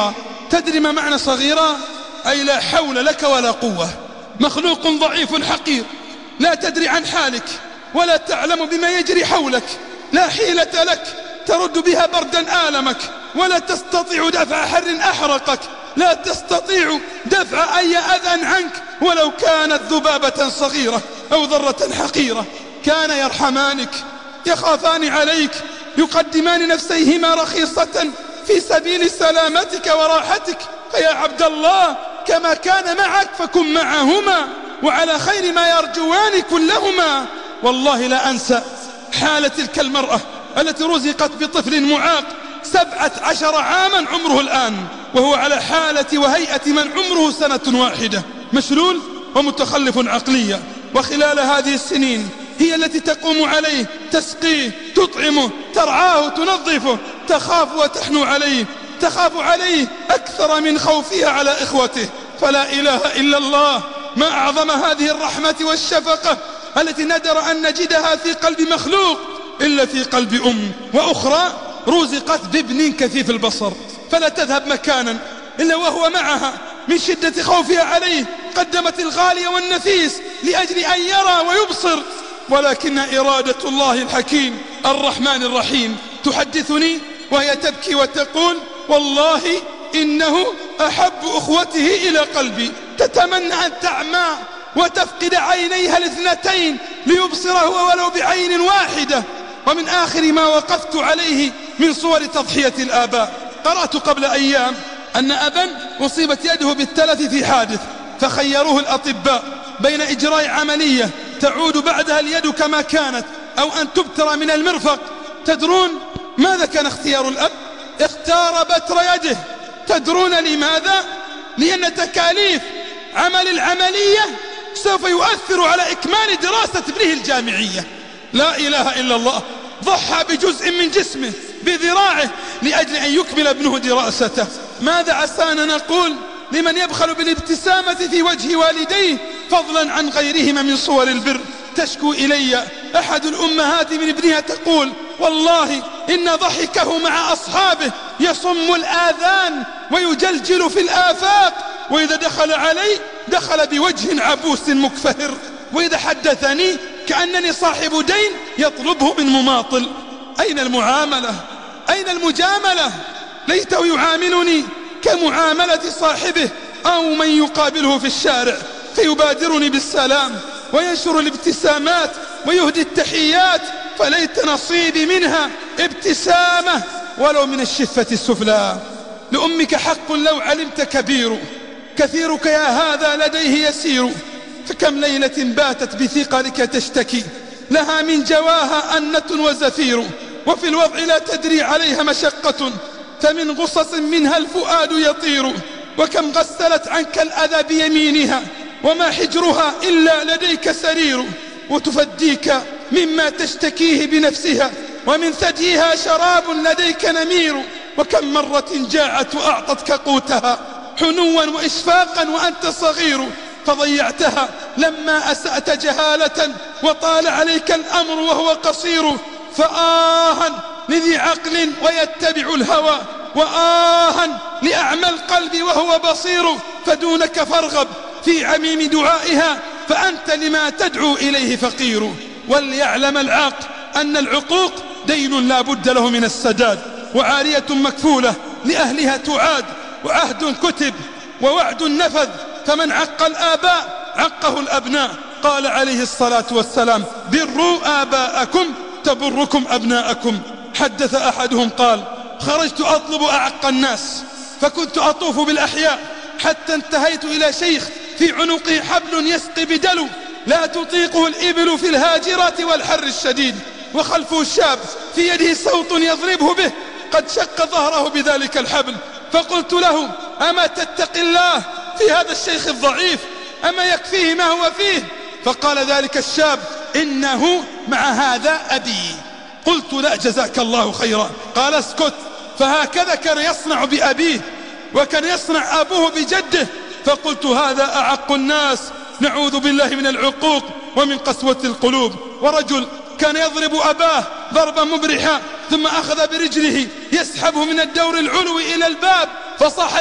تدري ما معنى صغيرة؟ أي لا حول لك ولا قوة، مخلوق ضعيف حقير، لا تدري عن حالك ولا تعلم بما يجري حولك، لا حيلة لك ترد بها بردا آلمك، ولا تستطيع دفع حر أحرقك، لا تستطيع دفع أي أذى عنك ولو كانت ذبابة صغيرة أو ذرة حقيرة. كان يرحمانك، يخافان عليك، يقدمان نفسيهما رخيصة في سبيل سلامتك وراحتك. فيا عبد الله، كما كان معك فكن معهما، وعلى خير ما يرجوان كلهما. والله لا أنسى حال تلك المرأة التي رزقت بطفل معاق سبعة عشر عاما عمره الآن، وهو على حالة وهيئة من عمره سنة واحدة، مشلول ومتخلف عقليا. وخلال هذه السنين هي التي تقوم عليه، تسقيه، تطعمه، ترعاه، تنظفه، تخاف وتحنو عليه، تخاف عليه أكثر من خوفها على إخوته. فلا إله إلا الله، ما أعظم هذه الرحمة والشفقة التي ندر أن نجدها في قلب مخلوق إلا في قلب أم. وأخرى رزقت بابن كثيف البصر، فلا تذهب مكانا إلا وهو معها، من شدة خوفها عليه قدمت الغالي والنفيس لأجل أن يرى ويبصر. ولكن إرادة الله الحكيم الرحمن الرحيم تحدثني وهي تبكي وتقول: والله إنه أحب أخوته إلى قلبي، تتمنى أن تعمى وتفقد عينيها الاثنتين ليبصر هو ولو بعين واحدة. ومن آخر ما وقفت عليه من صور تضحية الآباء، قرأت قبل أيام أن أبا أصيبت يده بالتلف في حادث، فخيروه الأطباء بين إجراء عملية تعود بعدها اليد كما كانت أو أن تبتر من المرفق. تدرون ماذا كان اختيار الأب؟ اختار بتر يده. تدرون لماذا؟ لأن تكاليف عمل العملية سوف يؤثر على إكمال دراسة ابنه الجامعية. لا إله إلا الله، ضحى بجزء من جسمه بذراعه لأجل أن يكمل ابنه دراسته. ماذا عسانا نقول لمن يبخل بالابتسامة في وجه والديه فضلا عن غيرهما من صور البر؟ تشكو إلي أحد الأمهات من ابنها تقول: والله إن ضحكه مع أصحابه يصم الآذان ويجلجل في الآفاق، وإذا دخل علي دخل بوجه عبوس مكفهر، وإذا حدثني كأنني صاحب دين يطلبه من مماطل. أين المعاملة؟ أين المجاملة؟ ليته يعاملني كمعاملة صاحبه أو من يقابله في الشارع فيبادرني بالسلام وينشر الابتسامات ويهدي التحيات، فليت نصيبي منها ابتسامة ولو من الشفة السفلى. لأمك حق لو علمت كبير، كثيرك يا هذا لديه يسير، فكم ليلة باتت بثقلك تشتكي، لها من جواها أنة وزفير، وفي الوضع لا تدري عليها مشقة، فمن غصص منها الفؤاد يطير. وكم غسلت عنك الأذى بيمينها، وما حجرها إلا لديك سرير، وتفديك مما تشتكيه بنفسها، ومن ثديها شراب لديك نمير. وكم مرة جاعت وأعطتك قوتها حنوا وإشفاقا وأنت صغير، فضيعتها لما أسأت جهالة وطال عليك الأمر وهو قصير. فآها لذي عقل ويتبع الهوى، وآها لأعمى القلب وهو بصير، فدونك فارغب في عميم دعائها، فأنت لما تدعو إليه فقير. وليعلم العاق أن العقوق دين لا بد له من السداد، وعارية مكفولة لأهلها تعاد، وعهد كتب ووعد نفذ، فمن عق الآباء عقه الأبناء. قال عليه الصلاة والسلام: بروا آباءكم تبركم أبناءكم. حدث أحدهم قال: خرجت أطلب أعق الناس، فكنت أطوف بالأحياء حتى انتهيت إلى شيخ في عنقه حبل يسقي بدلو لا تطيقه الإبل في الهاجرة والحر الشديد، وخلفه شاب في يده صوت يضربه به قد شق ظهره بذلك الحبل. فقلت له: أما تتق الله في هذا الشيخ الضعيف؟ أما يكفيه ما هو فيه؟ فقال ذلك الشاب: إنه مع هذا أبي. قلت: لا، جزاك الله خيرا. قال: اسكت، فهكذا كان يصنع بأبيه، وكان يصنع أبوه بجده. فقلت: هذا أعق الناس، نعوذ بالله من العقوق ومن قسوة القلوب. ورجل كان يضرب أباه ضربا مبرحا، ثم أخذ برجله يسحبه من الدور العلوي إلى الباب، فصاح الأب: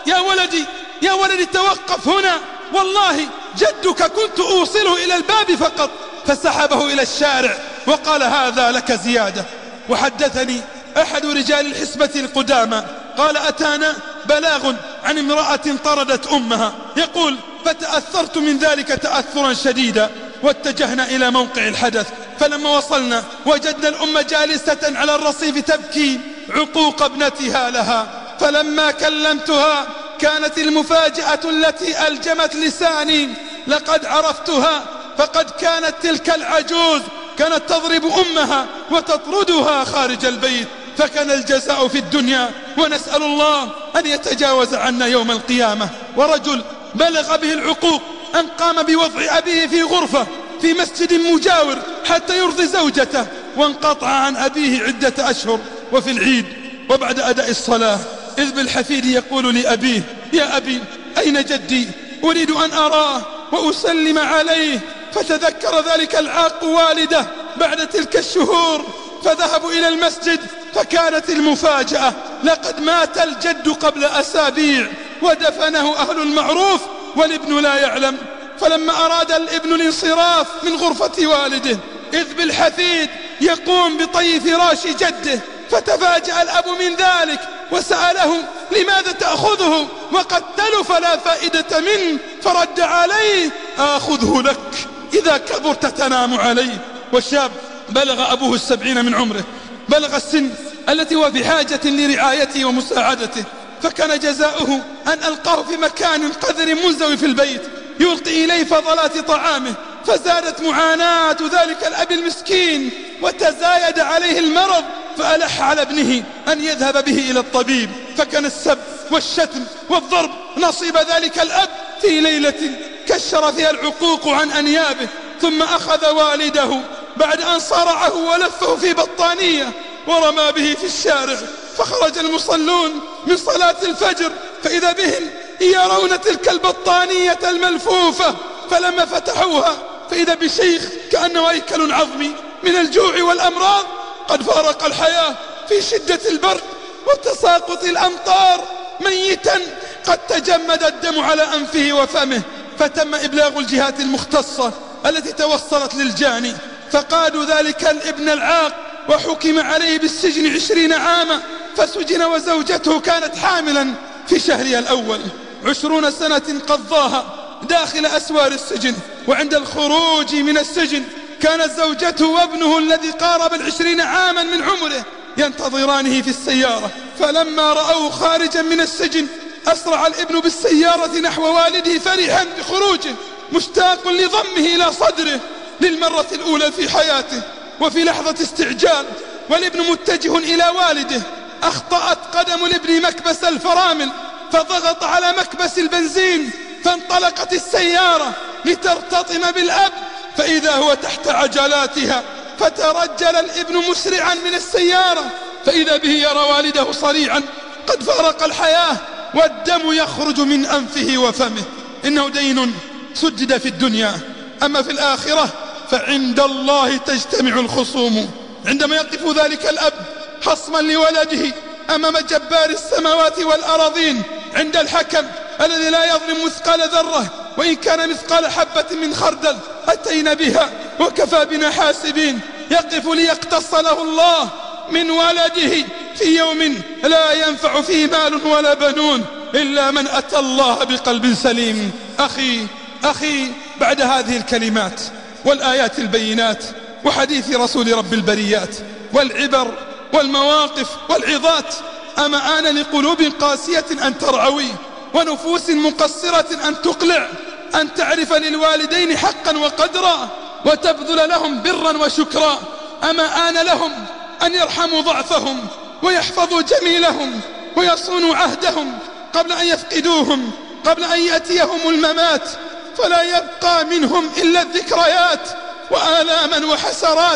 يا ولدي يا ولدي توقف هنا، والله جدك كنت أوصله إلى الباب فقط. فسحبه إلى الشارع وقال هذا لك زيادة. وحدثني أحد رجال الحسبة القدامى قال أتانا بلاغ عن امرأة طردت أمها، يقول فتأثرت من ذلك تأثرا شديدا واتجهنا إلى موقع الحدث. فلما وصلنا وجدنا الأم جالسة على الرصيف تبكي عقوق ابنتها لها. فلما كلمتها كانت المفاجأة التي ألجمت لساني لقد عرفتها، فقد كانت تلك العجوز كانت تضرب أمها وتطردها خارج البيت. فكان الجزاء في الدنيا، ونسأل الله أن يتجاوز عنا يوم القيامة. ورجل بلغ به العقوق أن قام بوضع أبيه في غرفة في مسجد مجاور حتى يرضي زوجته، وانقطع عن أبيه عدة أشهر. وفي العيد وبعد أداء الصلاة إذ بالحفيد يقول لأبيه يا أبي أين جدي؟ أريد أن أراه وأسلم عليه. فتذكر ذلك العاق والده بعد تلك الشهور، فذهبوا إلى المسجد فكانت المفاجأة لقد مات الجد قبل أسابيع ودفنه أهل المعروف والابن لا يعلم. فلما أراد الابن الانصراف من غرفة والده إذ بالحفيد يقوم بطي فراش جده، فتفاجأ الأب من ذلك وسأله لماذا تأخذه وقد تلف لا فائدة منه؟ فرد عليه آخذه لك إذا كبرت تنام عليه. والشاب بلغ أبوه السبعين من عمره، بلغ السن التي هو بحاجة لرعايته ومساعدته، فكان جزاؤه أن ألقاه في مكان قذر منزوي في البيت يلقي إليه فضلات طعامه. فزادت معاناة ذلك الأب المسكين وتزايد عليه المرض، فألح على ابنه أن يذهب به إلى الطبيب. فكان السب والشتم والضرب نصيب ذلك الأب في ليلة كشر فيها العقوق عن أنيابه. ثم أخذ والده بعد أن صرعه ولفه في بطانية ورمى به في الشارع. فخرج المصلون من صلاة الفجر فإذا بهم يرون تلك البطانية الملفوفة، فلما فتحوها فإذا بشيخ كأنه هيكل عظمي من الجوع والأمراض قد فارق الحياة في شدة البرد وتساقط الأمطار ميتا قد تجمد الدم على أنفه وفمه. فتم إبلاغ الجهات المختصة التي توصلت للجاني، فقادوا ذلك الابن العاق وحكم عليه بالسجن عشرين عاما. فسجن وزوجته كانت حاملا في شهرها الأول. عشرون سنة قضاها داخل أسوار السجن، وعند الخروج من السجن كانت زوجته وابنه الذي قارب العشرين عاما من عمره ينتظرانه في السيارة. فلما رأوه خارجا من السجن أسرع الابن بالسيارة نحو والده فرحا بخروجه مشتاق لضمه إلى صدره للمرة الأولى في حياته. وفي لحظة استعجال والابن متجه إلى والده أخطأت قدم الابن مكبس الفرامل فضغط على مكبس البنزين، فانطلقت السيارة لترتطم بالأب فإذا هو تحت عجلاتها. فترجل الابن مسرعا من السيارة فإذا به يرى والده صريعا قد فارق الحياة والدم يخرج من أنفه وفمه. إنه دين سدد في الدنيا، أما في الآخرة فعند الله تجتمع الخصوم. عندما يقف ذلك الأب خصما لولده أمام جبار السماوات والأراضين عند الحكم الذي لا يظلم مثقال ذرة وإن كان مثقال حبة من خردل أتينا بها وكفى بنا حاسبين، يقف ليقتص له الله من ولده في يوم لا ينفع فيه مال ولا بنون إلا من أتى الله بقلب سليم. أخي أخي بعد هذه الكلمات والآيات البينات وحديث رسول رب البريات والعبر والمواقف والعظات، أما آن لقلوب قاسية أن ترعوي ونفوس مقصرة أن تقلع، أن تعرف للوالدين حقا وقدرا وتبذل لهم برا وشكرا. أما آن لهم أن يرحموا ضعفهم ويحفظوا جميلهم ويصونوا عهدهم قبل أن يفقدوهم، قبل أن يأتيهم الممات فلا يبقى منهم إلا الذكريات وآلاما وحسرات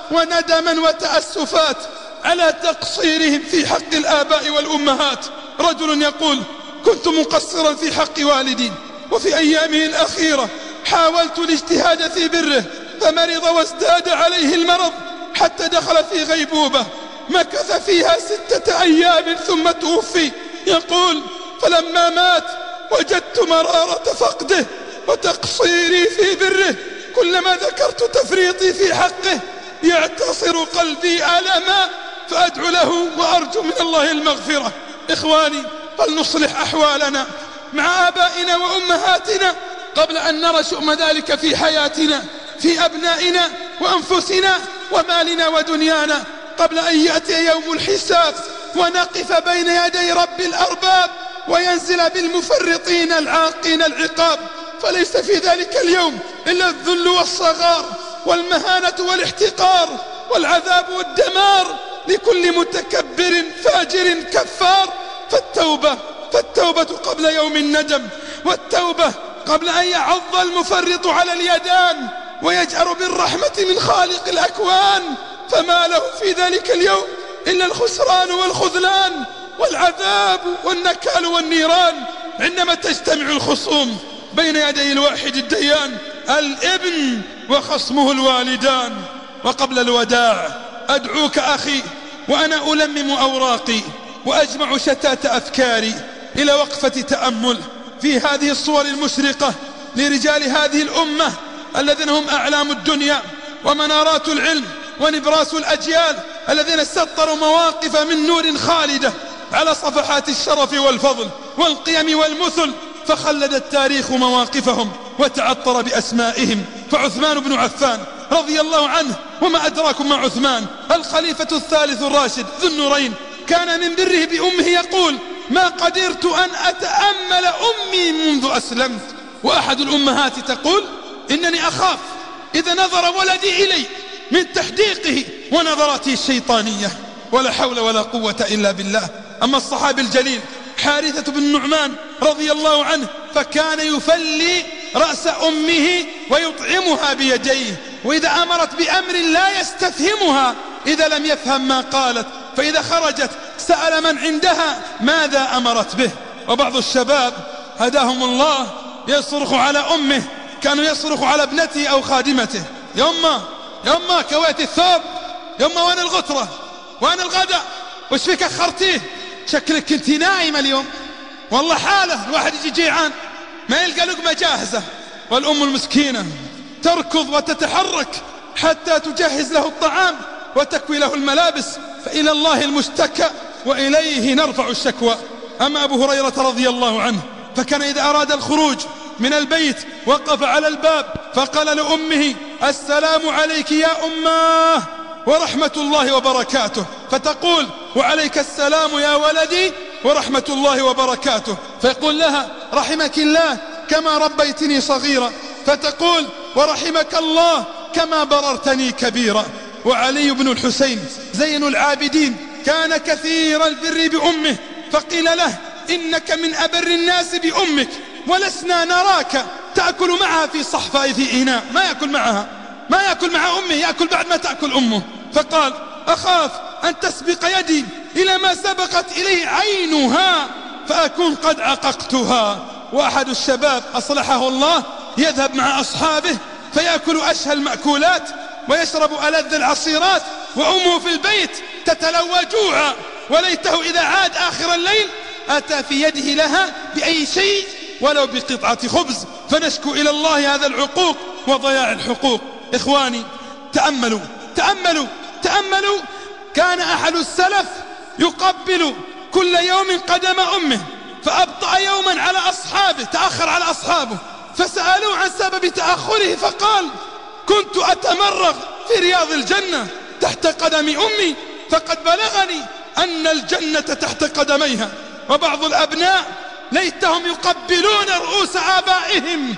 وندما وتأسفات على تقصيرهم في حق الآباء والأمهات. رجل يقول كنت مقصرا في حق والدي وفي أيامه الأخيرة حاولت الاجتهاد في بره فمرض وازداد عليه المرض حتى دخل في غيبوبة مكث فيها ستة أيام ثم توفي. يقول فلما مات وجدت مرارة فقده وتقصيري في بره، كلما ذكرت تفريطي في حقه يعتصر قلبي ألما، فأدعو له وأرجو من الله المغفرة. إخواني، فلنصلح أحوالنا مع آبائنا وأمهاتنا قبل أن نرى شؤم ذلك في حياتنا، في أبنائنا وأنفسنا ومالنا ودنيانا، قبل أن يأتي يوم الحساب ونقف بين يدي رب الأرباب وينزل بالمفرطين العاقين العقاب. فليس في ذلك اليوم إلا الذل والصغار والمهانة والاحتقار والعذاب والدمار لكل متكبر فاجر كفار. فالتوبة فالتوبة قبل يوم الندم، والتوبة قبل أن يعض المفرط على اليدان ويجأر بالرحمة من خالق الأكوان، فما له في ذلك اليوم إلا الخسران والخذلان والعذاب والنكال والنيران. عندما تجتمع الخصوم بين يدي الواحد الديان، الابن وخصمه الوالدان. وقبل الوداع أدعوك أخي وأنا ألمم أوراقي وأجمع شتات أفكاري إلى وقفة تأمل في هذه الصور المشرقة لرجال هذه الأمة الذين هم أعلام الدنيا ومنارات العلم ونبراس الأجيال، الذين سطروا مواقف من نور خالدة على صفحات الشرف والفضل والقيم والمثل، فخلد التاريخ مواقفهم وتعطر بأسمائهم. فعثمان بن عفان رضي الله عنه، وما أدراكم ما عثمان، الخليفة الثالث الراشد ذو النورين، كان من بره بأمه يقول: ما قدرت أن أتأمل أمي منذ أسلمت. وأحد الأمهات تقول: إنني أخاف إذا نظر ولدي إلي من تحديقه ونظراته الشيطانية. ولا حول ولا قوة إلا بالله. أما الصحابي الجليل حارثة بن النعمان رضي الله عنه، فكان يفلي رأس أمه ويطعمها بيديه، وإذا أمرت بأمر لا يستفهمها إذا لم يفهم ما قالت، فإذا خرجت سأل من عندها ماذا أمرت به. وبعض الشباب هداهم الله يصرخ على أمه، كانوا يصرخ على ابنته أو خادمته: يا أمه يا أمه كويت الثوب، يا أمه وين الغترة، وين الغداء، وش فيك أخرتيه، شكلك كنت نايمة اليوم، والله حاله الواحد يجي جيعان ما يلقى لقمة جاهزة. والأم المسكينة تركض وتتحرك حتى تجهز له الطعام وتكوي له الملابس، فإلى الله المشتكى وإليه نرفع الشكوى. أما أبو هريرة رضي الله عنه، فكان إذا أراد الخروج من البيت وقف على الباب فقال لأمه: السلام عليك يا أماه ورحمة الله وبركاته، فتقول: وعليك السلام يا ولدي ورحمة الله وبركاته، فيقول لها: رحمك الله كما ربيتني صغيرا، فتقول: ورحمك الله كما بررتني كبيرا. وعلي بن الحسين زين العابدين كان كثير البر بأمه، فقيل له: إنك من أبر الناس بأمك، ولسنا نراك تأكل معها في صحفاء في إناء. ما يأكل معها، ما يأكل مع أمه، يأكل بعد ما تأكل أمه. فقال: أخاف أن تسبق يدي إلى ما سبقت إليه عينها فأكون قد عققتها. وأحد الشباب أصلحه الله يذهب مع أصحابه فيأكل أشهى المأكولات ويشرب ألذ العصيرات، وأمه في البيت تتلوى جوعا، وليته إذا عاد آخر الليل أتى في يده لها بأي شيء ولو بقطعة خبز. فنشكو إلى الله هذا العقوق وضياع الحقوق. إخواني، تأملوا تأملوا تأملوا كان أحد السلف يقبل كل يوم قدم أمه، فأبطأ يوما على أصحابه، تأخر على أصحابه، فسألوه عن سبب تأخره فقال: كنت أتمرغ في رياض الجنة تحت قدم أمي، فقد بلغني أن الجنة تحت قدميها. وبعض الأبناء ليتهم يقبلون رؤوس آبائهم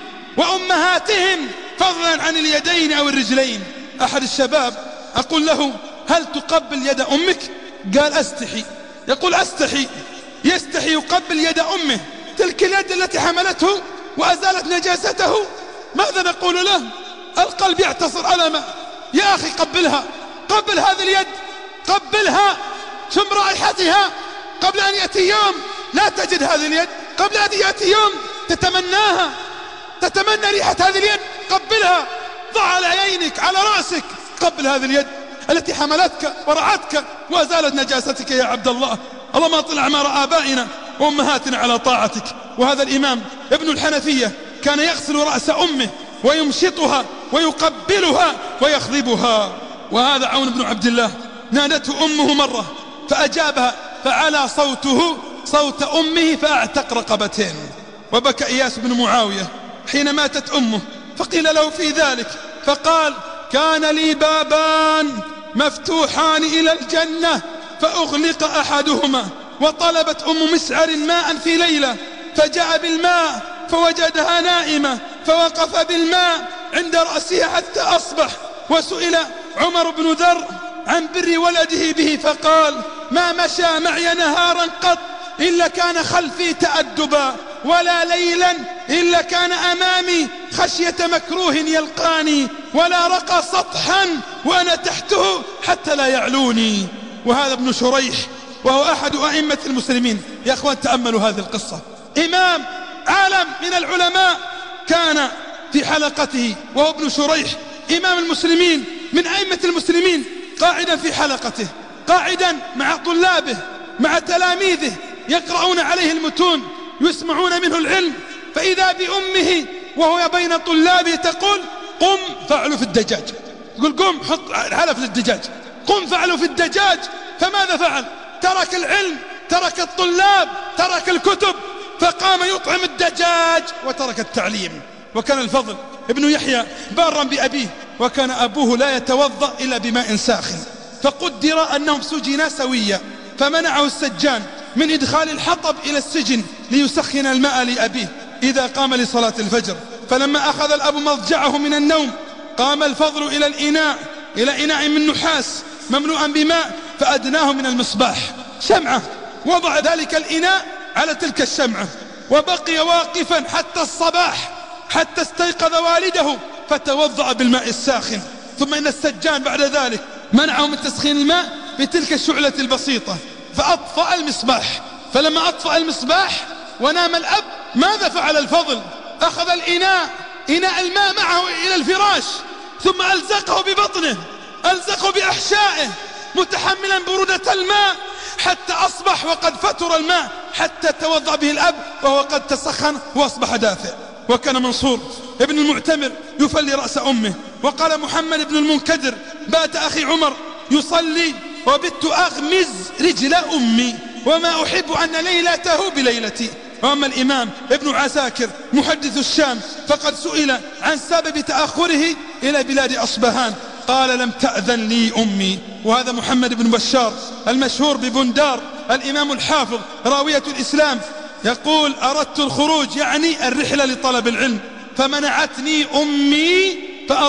وأمهاتهم فضلا عن اليدين أو الرجلين. أحد الشباب أقول له: هل تقبل يد أمك؟ قال: أستحي. يقول: أستحي. يستحي يقبل يد أمه، تلك اليد التي حملته وأزالت نجاسته. ماذا نقول له؟ القلب يعتصر على ما. يا أخي قبلها، قبل هذه اليد، قبلها، شم رائحتها قبل أن يأتي يوم لا تجد هذه اليد، قبل أن يأتي يوم تتمناها، تتمنى ريحة هذه اليد. قبلها، ضع على عينك على رأسك، قبل هذه اليد التي حملتك ورعتك وأزالت نجاستك يا عبد الله. اللهم اطلع أعمار آبائنا وأمهاتنا على طاعتك. وهذا الإمام ابن الحنفية كان يغسل رأس أمه ويمشطها ويقبلها ويخضبها. وهذا عون بن عبد الله نادته أمه مرة فأجابها فعلى صوته صوت أمه فأعتق رقبتين. وبكى إياس بن معاوية حين ماتت أمه فقيل له في ذلك فقال كان لي بابان مفتوحان إلى الجنة فأغلق أحدهما، وطلبت أم مسعر ماء في ليلة فجاء بالماء فوجدها نائمة فوقف بالماء عند رأسها حتى أصبح. وسئل عمر بن ذر عن بر ولده به فقال ما مشى معي نهارا قط إلا كان خلفي تأدبا، ولا ليلا إلا كان أمامي خشية مكروه يلقاني، ولا رقى سطحا وأنا تحته حتى لا يعلوني. وهذا ابن شريح وهو أحد أئمة المسلمين. يا أخوان تأملوا هذه القصة، إمام عالم من العلماء كان في حلقته وهو ابن شريح إمام المسلمين من أئمة المسلمين، قاعدا في حلقته، قاعدا مع طلابه مع تلاميذه يقرؤون عليه المتون يسمعون منه العلم، فإذا بأمه وهو بين طلابه تقول قم فعلوا في الدجاج، تقول قم حط علف للدجاج، قم فعلوا في الدجاج. فماذا فعل؟ ترك العلم، ترك الطلاب، ترك الكتب، فقام يطعم الدجاج وترك التعليم. وكان الفضل ابن يحيى بارا بأبيه، وكان أبوه لا يتوضأ إلا بماء ساخن، فقدر أنهم سجنا سويا، فمنعه السجان من إدخال الحطب إلى السجن ليسخن الماء لأبيه إذا قام لصلاة الفجر. فلما أخذ الأب مضجعه من النوم قام الفضل إلى الإناء إلى إناء من نحاس مملوءا بماء فأدناه من المصباح شمعة، وضع ذلك الإناء على تلك الشمعة وبقي واقفا حتى الصباح حتى استيقظ والده فتوضأ بالماء الساخن. ثم إن السجان بعد ذلك منعه من تسخين الماء بتلك الشعلة البسيطة فأطفأ المصباح. فلما أطفأ المصباح ونام الأب ماذا فعل الفضل؟ أخذ الإناء إناء الماء معه إلى الفراش ثم ألزقه ببطنه، ألزقه بأحشائه متحملا برودة الماء حتى أصبح وقد فتر الماء حتى توضأ به الأب وهو قد تسخن وأصبح دافئ. وكان منصور ابن المعتمر يفلي رأس أمه. وقال محمد بن المنكدر بات أخي عمر يصلي وبت أغمز رجل أمي وما أحب أن ليلته بليلتي. وأما الإمام ابن عساكر محدث الشام فقد سئل عن سبب تأخره إلى بلاد أصبهان قال لم تأذن لي أمي. وهذا محمد بن بشار المشهور ببندار الإمام الحافظ راوية الإسلام يقول أردت الخروج يعني الرحلة لطلب العلم فمنعتني أمي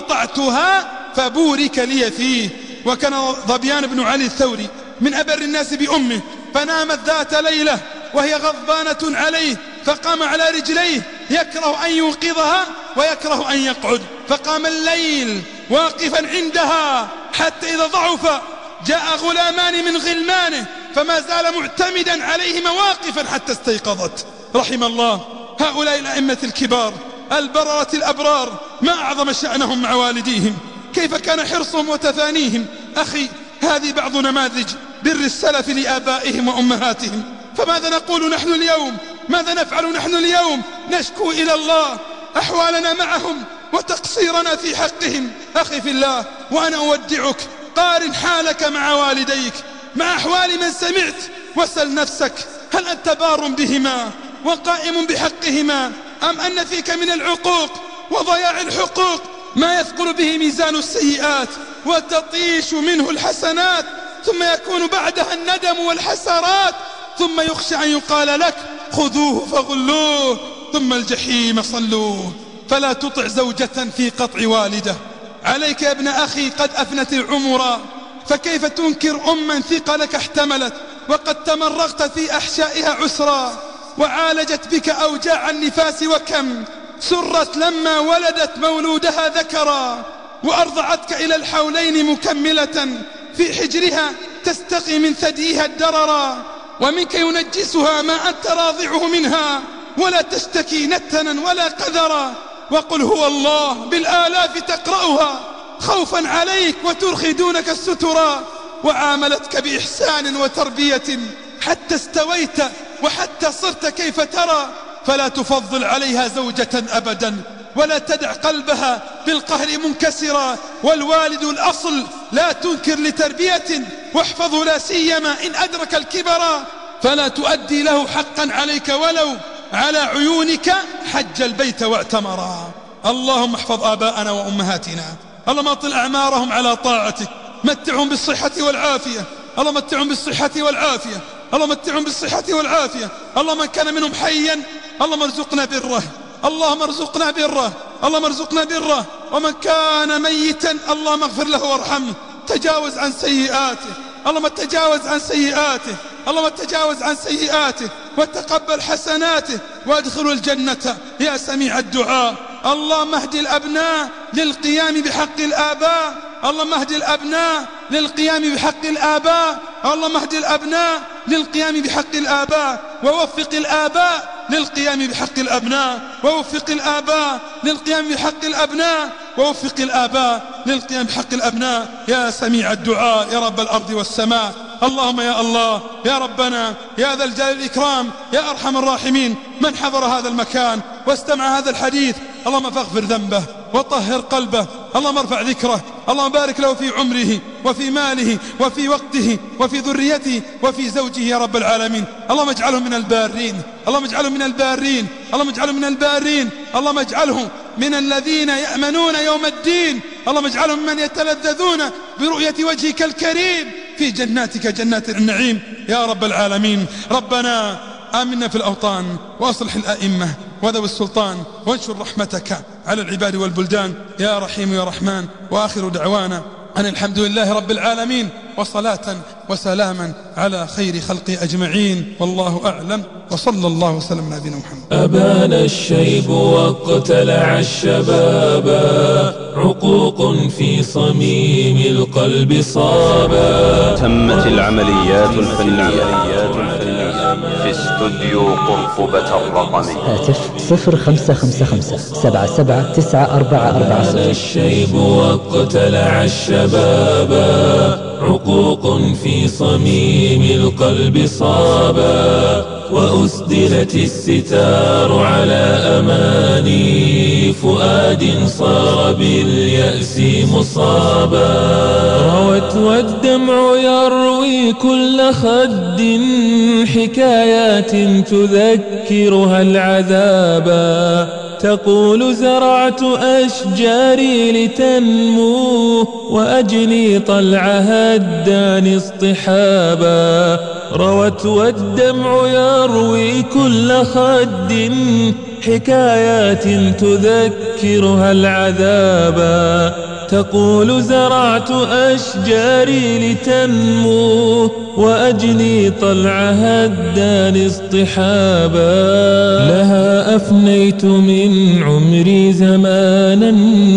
فأطعتها فبورك لي فيه. وكان ظبيان بن علي الثوري من أبر الناس بأمه فنامت ذات ليلة وهي غضبانة عليه فقام على رجليه يكره أن يوقظها ويكره أن يقعد، فقام الليل واقفا عندها حتى إذا ضعف جاء غلامان من غلمانه فما زال معتمدا عليهما واقفا حتى استيقظت. رحم الله هؤلاء الأئمة الكبار البررة الأبرار، ما أعظم شأنهم مع والديهم، كيف كان حرصهم وتفانيهم. أخي هذه بعض نماذج بر السلف لآبائهم وأمهاتهم، فماذا نقول نحن اليوم؟ ماذا نفعل نحن اليوم؟ نشكو إلى الله أحوالنا معهم وتقصيرنا في حقهم. أخي في الله وأنا أودعك قارن حالك مع والديك مع أحوال من سمعت وسل نفسك هل أنت بار بهما وقائم بحقهما أم أن فيك من العقوق وضياع الحقوق ما يثقل به ميزان السيئات وتطيش منه الحسنات ثم يكون بعدها الندم والحسرات ثم يخشى أن يقال لك خذوه فغلوه ثم الجحيم صلوه. فلا تطع زوجة في قطع والده. عليك يا ابن أخي قد أفنت العمر فكيف تنكر أما ثقلك احتملت وقد تمرغت في أحشائها عسرا وعالجت بك أوجاع النفاس وكم سرت لما ولدت مولودها ذكرا وأرضعتك إلى الحولين مكملة في حجرها تستقي من ثديها الدررا ومنك ينجسها ما أنت راضعه منها ولا تشتكي نتنا ولا قذرا. وقل هو الله بالآلاف تقرأها خوفا عليك وترخي دونك السترا وعاملتك بإحسان وتربية حتى استويت وحتى صرت كيف ترى، فلا تفضل عليها زوجة أبدا، ولا تدع قلبها بالقهر منكسرا. والوالد الأصل، لا تنكر لتربية، واحفظه لا سيما إن أدرك الكبر، فلا تؤدي له حقا عليك ولو على عيونك حج البيت واعتمرا. اللهم احفظ آباءنا وأمهاتنا، اللهم اطل أعمارهم على طاعتك، متعهم بالصحة والعافية، اللهم متعهم بالصحة والعافية، اللهم متعهم بالصحة والعافية. اللهم من كان منهم حيا اللهم ارزقنا بره، اللهم ارزقنا بره، اللهم ارزقنا بره. ومن كان ميتا اللهم اغفر له وارحمه، تجاوز عن سيئاته، اللهم تجاوز عن سيئاته، اللهم تجاوز عن سيئاته وتقبل حسناته وادخلوا الجنة يا سميع الدعاء. اللهم اهد الأبناء للقيام بحق الآباء، اللهم اهد الأبناء للقيام بحق الآباء، اللهم اهد الأبناء للقيام بحق الآباء، ووفق الآباء للقيام بحق الأبناء، ووفق الآباء للقيام بحق الأبناء، ووفق الآباء للقيام بحق الأبناء يا سميع الدعاء يا رب الأرض والسماء. اللهم يا الله يا ربنا يا ذا الجلال والإكرام يا أرحم الراحمين، من حضر هذا المكان واستمع هذا الحديث اللهم فاغفر ذنبه وطهر قلبه، اللهم ارفع ذكره، اللهم بارك له في عمره وفي ماله وفي وقته وفي ذريته وفي زوجه يا رب العالمين. اللهم اجعله من البارين، اللهم اجعله من البارين، اللهم اجعله من البارين، اللهم اجعله من الذين يأمنون يوم الدين، اللهم اجعلهم من يتلذذون برؤية وجهك الكريم في جناتك جنات النعيم يا رب العالمين. ربنا آمنا في الأوطان، وأصلح الأئمة وذوي السلطان، وانشر رحمتك على العباد والبلدان يا رحيم يا رحمن. وآخر دعوانا أن الحمد لله رب العالمين، وصلاة وسلاما على خير خلق أجمعين، والله أعلم، وصلى الله وسلم على نبينا محمد. أبان الشيب واقتلع الشباب، عقوق في صميم القلب صابا. تمت العمليات الفنية في استوديو قرطبة الرقمي. هاتف صفر خمسة خمسة خمسة سبعة سبعة تسعة أربعة أربعة صفر. أبان الشيب واقتلع الشباب، عقوق في صميم القلب صابا. وأسدلت الستار على أماني فؤاد صار باليأس مصابا. روت والدمع يروي كل خد حكايات تذكرها العذابا. تقول زرعت أشجاري لتنمو وأجني طلعها الداني اصطحابا. روت والدمع يروي كل خد حكايات تذكرها العذابا. تقول زرعت أشجاري لتنمو وأجني طلعها الداني اصطحابا. لها أفنيت من عمري زمانا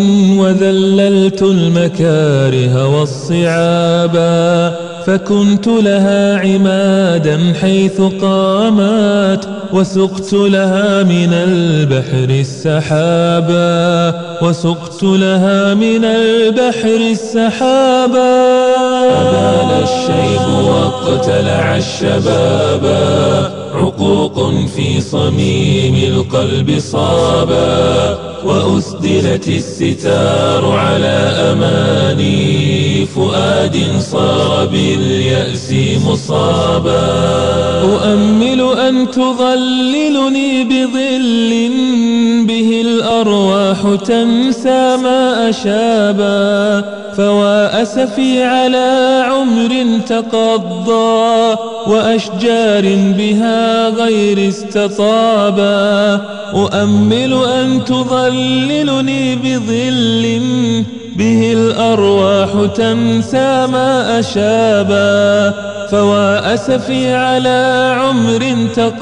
وذللت المكاره والصعابا. فكنت لها عمادا حيث قامت وسقت لها من البحر السحابا. وسقت لها من البحر السحابا. أبان الشيب واقتلع الشباب، عقوق في صميم القلب صابا. وأسدلت الستار على أماني فؤاد صار باليأس مصابا. أؤمل أن تظللني بظل به الأرواح تنسى ما أشابا. فوا أسفي على عمر تقضى وأشجار بها غير استطابا. أؤمل أن تظللني بظل به الأرواح تنسى ما أشابا. فوا أسفي على عمر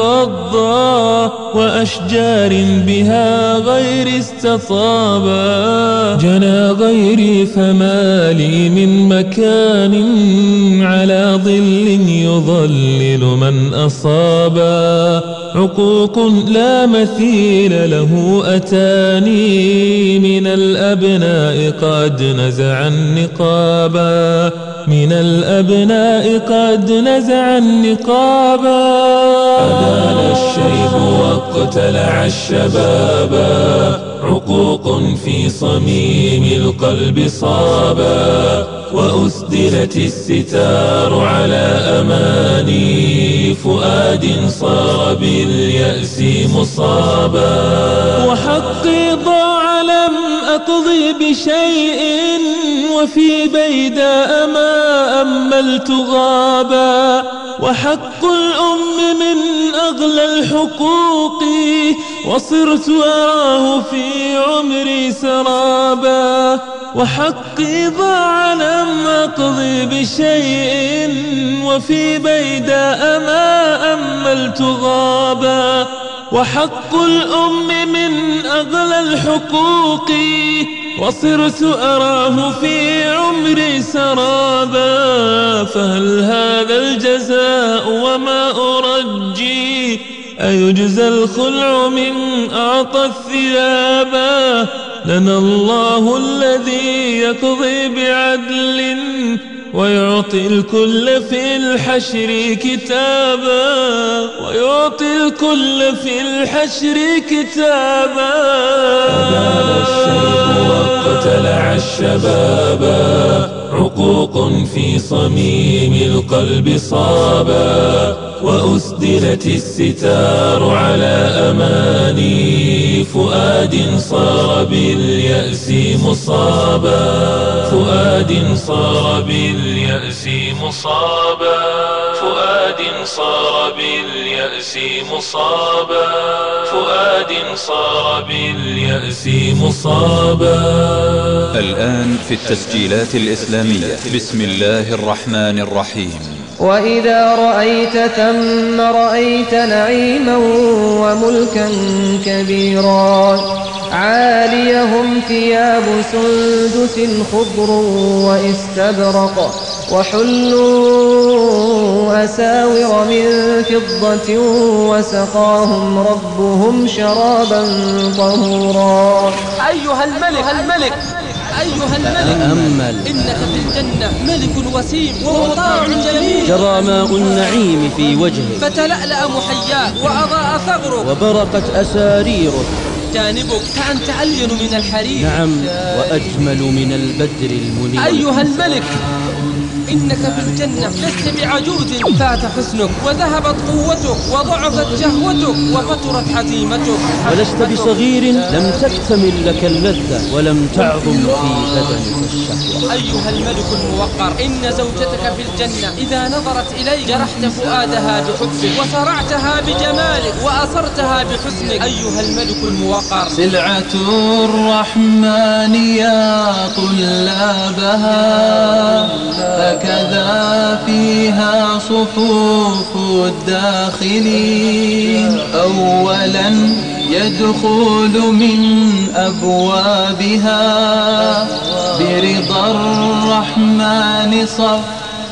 تقضى وأشجار بها غير استطابا. جنى غيري فما لي من مكان على ظل يظلل من أصابا. عقوق لا مثيل له أتاني من الأبناء قد نزع النقابا من الأبناء قد نزع النقابا أنال الشيب واقتلع الشبابا عقوق في صميم القلب صابا وأسدلت الستار على أماني فؤاد صار باليأس مصابا وحقي ضاع لم أقضي بشيء وفي بيداء ما أملت غابا وحق الأم من أغلى الحقوق وصرت أراه في عمري سرابا وحقي ضاع لم أقضي بشيء وفي بيداء ما أملت غابا وحق الأم من أغلى الحقوق وصرت أراه في عمري سرابا فهل هذا الجزاء وما أرجي أيجزى الخلع من أعطى الثيابا لنا الله الذي يقضي بعدل ويعطي الكل في الحشر كتابا ويعطي الكل في الحشر كتابا أنال الشيب واقتلع الشبابا عقوق في صميم القلب صابا وأسدلت الستار على أماني فؤاد صار باليأس مصابا فؤاد صار باليأس مصابا فؤاد صار باليأس مصابا فؤاد صار باليأس مصابا. الآن في التسجيلات الإسلامية. بسم الله الرحمن الرحيم. وإذا رأيت ثم رأيت نعيما وملكا كبيرا عاليهم ثياب سندس خضر واستبرق وحلوا أساور من فضة وسقاهم ربهم شرابا طهورا. أيها الملك الملك أيها الملك تأمل إنك في الجنة ملك وسيم ومطاع جميل جرى ماء النعيم في وجهه فتلألأ محياه وأضاء ثغرك وبرقت أساريرك جانبك كأنت ألين من الحرير نعم وأجمل من البدر المنير. أيها الملك إنك في الجنة لست بعجوز فات حسنك وذهبت قوتك وضعفت شهوتك وفترت حزيمتك ولست بصغير لم تكتمل لك اللذة ولم تعظم في بدنك الشهوة. أيها الملك الموقر إن زوجتك في الجنة إذا نظرت إليك جرحت فؤادها بحبك وصرعتها بجمالك وأسرتها بحسنك. أيها الملك الموقر سلعة الرحمن يا طلابها هكذا فيها صفوف الداخلين أولا يدخل من أبوابها برضا الرحمن صف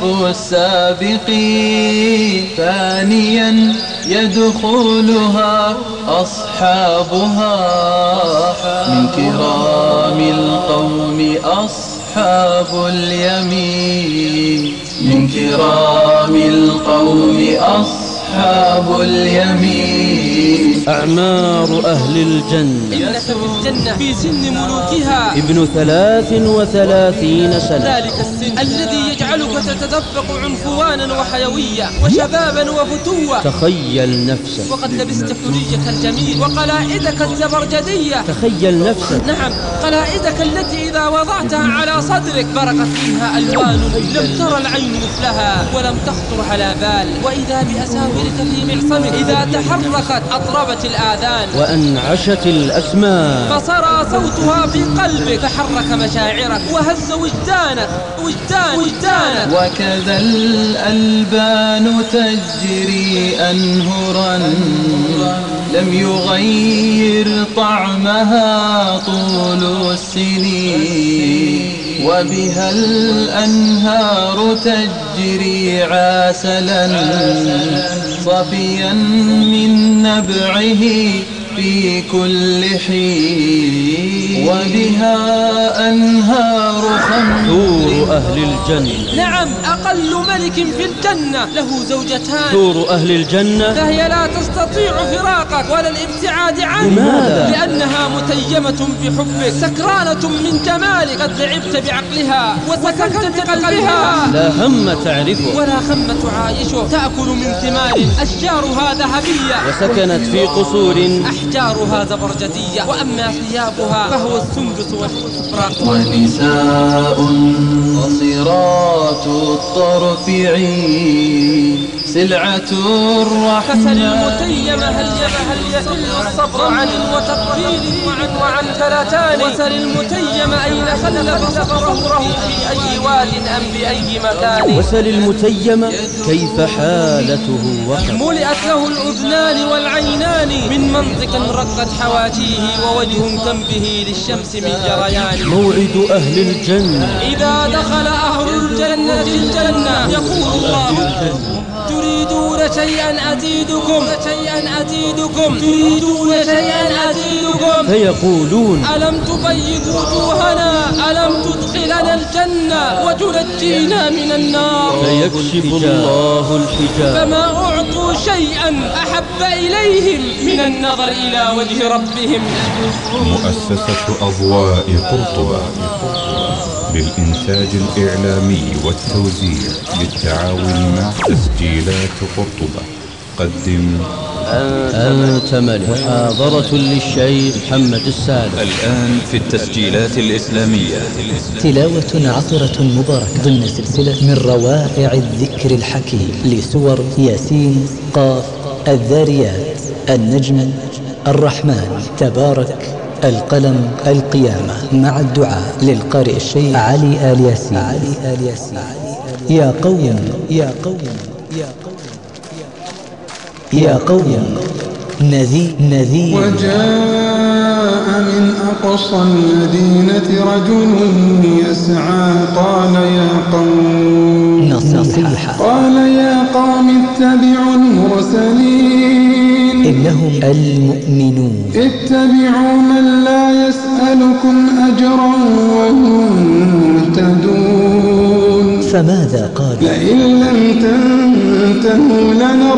السابقين ثانيا يدخلها أصحابها من كرام القوم أصحاب اليمين من كرام القوم أصحاب اليمين. أعمار أهل الجنة إنك في الجنة في سن ملوكها ابن ثلاث وثلاثين سنة ذلك السن الذي يجعلك تتدفق عنفوانا وحيوية وشبابا وفتوة. تخيل نفسك وقد لبست حليك الجميل وقلائدك الزبرجدية. تخيل نفسك نعم قلائدك التي إذا وضعتها على صدرك برقت فيها ألوان لم ترى العين مثلها ولم تخطر على بال. وإذا بأساورك في معصمك إذا تحركت أطربت الآذان وأنعشت الأسماء فصرى صوتها في قلبك فحرك مشاعرك وهز وجدانك وجدان وجدانك. وكذا الألبان تجري أنهرا لم يغير طعمها طول السنين وبها الأنهار تجري عسلا صافيا من نبعه في كل حين وبها أنهار خمر حور أهل الجنة. نعم، أقل ملك في الجنة له زوجتان. حور أهل الجنة فهي لا تستطيع فراقك ولا الابتعاد عنك. لماذا؟ لأنها متيمة بحبك، سكرانة من جمالك، قد لعبت بعقلها وسكنت بقلبها. لا هم تعرفه ولا خم تعايشه، تأكل من ثمار أشجارها ذهبية وسكنت في قصور أحجارها زبرجدية، وأما ثيابها فهو السندس والسفرة. ونساء قصيرات الطرف عين سلعة الرحمن. فسل المتيم هل هل يسل الصبر عن وتقبيل وعن وعن ثلاثان. وسل المتيم أين خلف صبره في أي واد أم بأي مكان. وسل المتيم كيف حالته وقت ملئت له الأذنان والعينان من منطق رقت حواجيه، ووجه كنبه للشمس من جريان. موعد أهل الجنة إذا دخل أهل الجنة الجنة يقول الله: تريدون شيئا أزيدكم شيئا أزيدكم تريدون شيئا أزيدكم فيقولون: ألم تبيض وجوهنا، ألم تدخلنا الجنة وتنجينا من النار. فيكشف الله الحجاب، فما أعطوا شيئا أحب إليهم من النظر إلى وجه ربهم. مؤسسة أضواء قرطبة للإنتاج الإعلامي والتوزيع بالتعاون مع تسجيلات قرطبة قدم أنت ملك. محاضرة للشيخ محمد السالم. الآن في التسجيلات الإسلامية تلاوة عطرة مباركة ضمن سلسلة من روائع الذكر الحكيم لسور ياسين، قاف، الذاريات، النجم، الرحمن، تبارك، القلم، القيامة، مع الدعاء للقارئ الشيخ علي آل ياسين. علي آل ياسين. يا قوم يا قوم يا قوم يا قوم نذير نذير. وجاء من أقصى المدينة رجل يسعى قال يا قوم نصيحة قال يا قوم اتبعوا المرسلين إنهم المؤمنون. اتبعوا من لا يسألكم أجرا وهم مهتدون. فماذا قال؟ لئن لم تنتهوا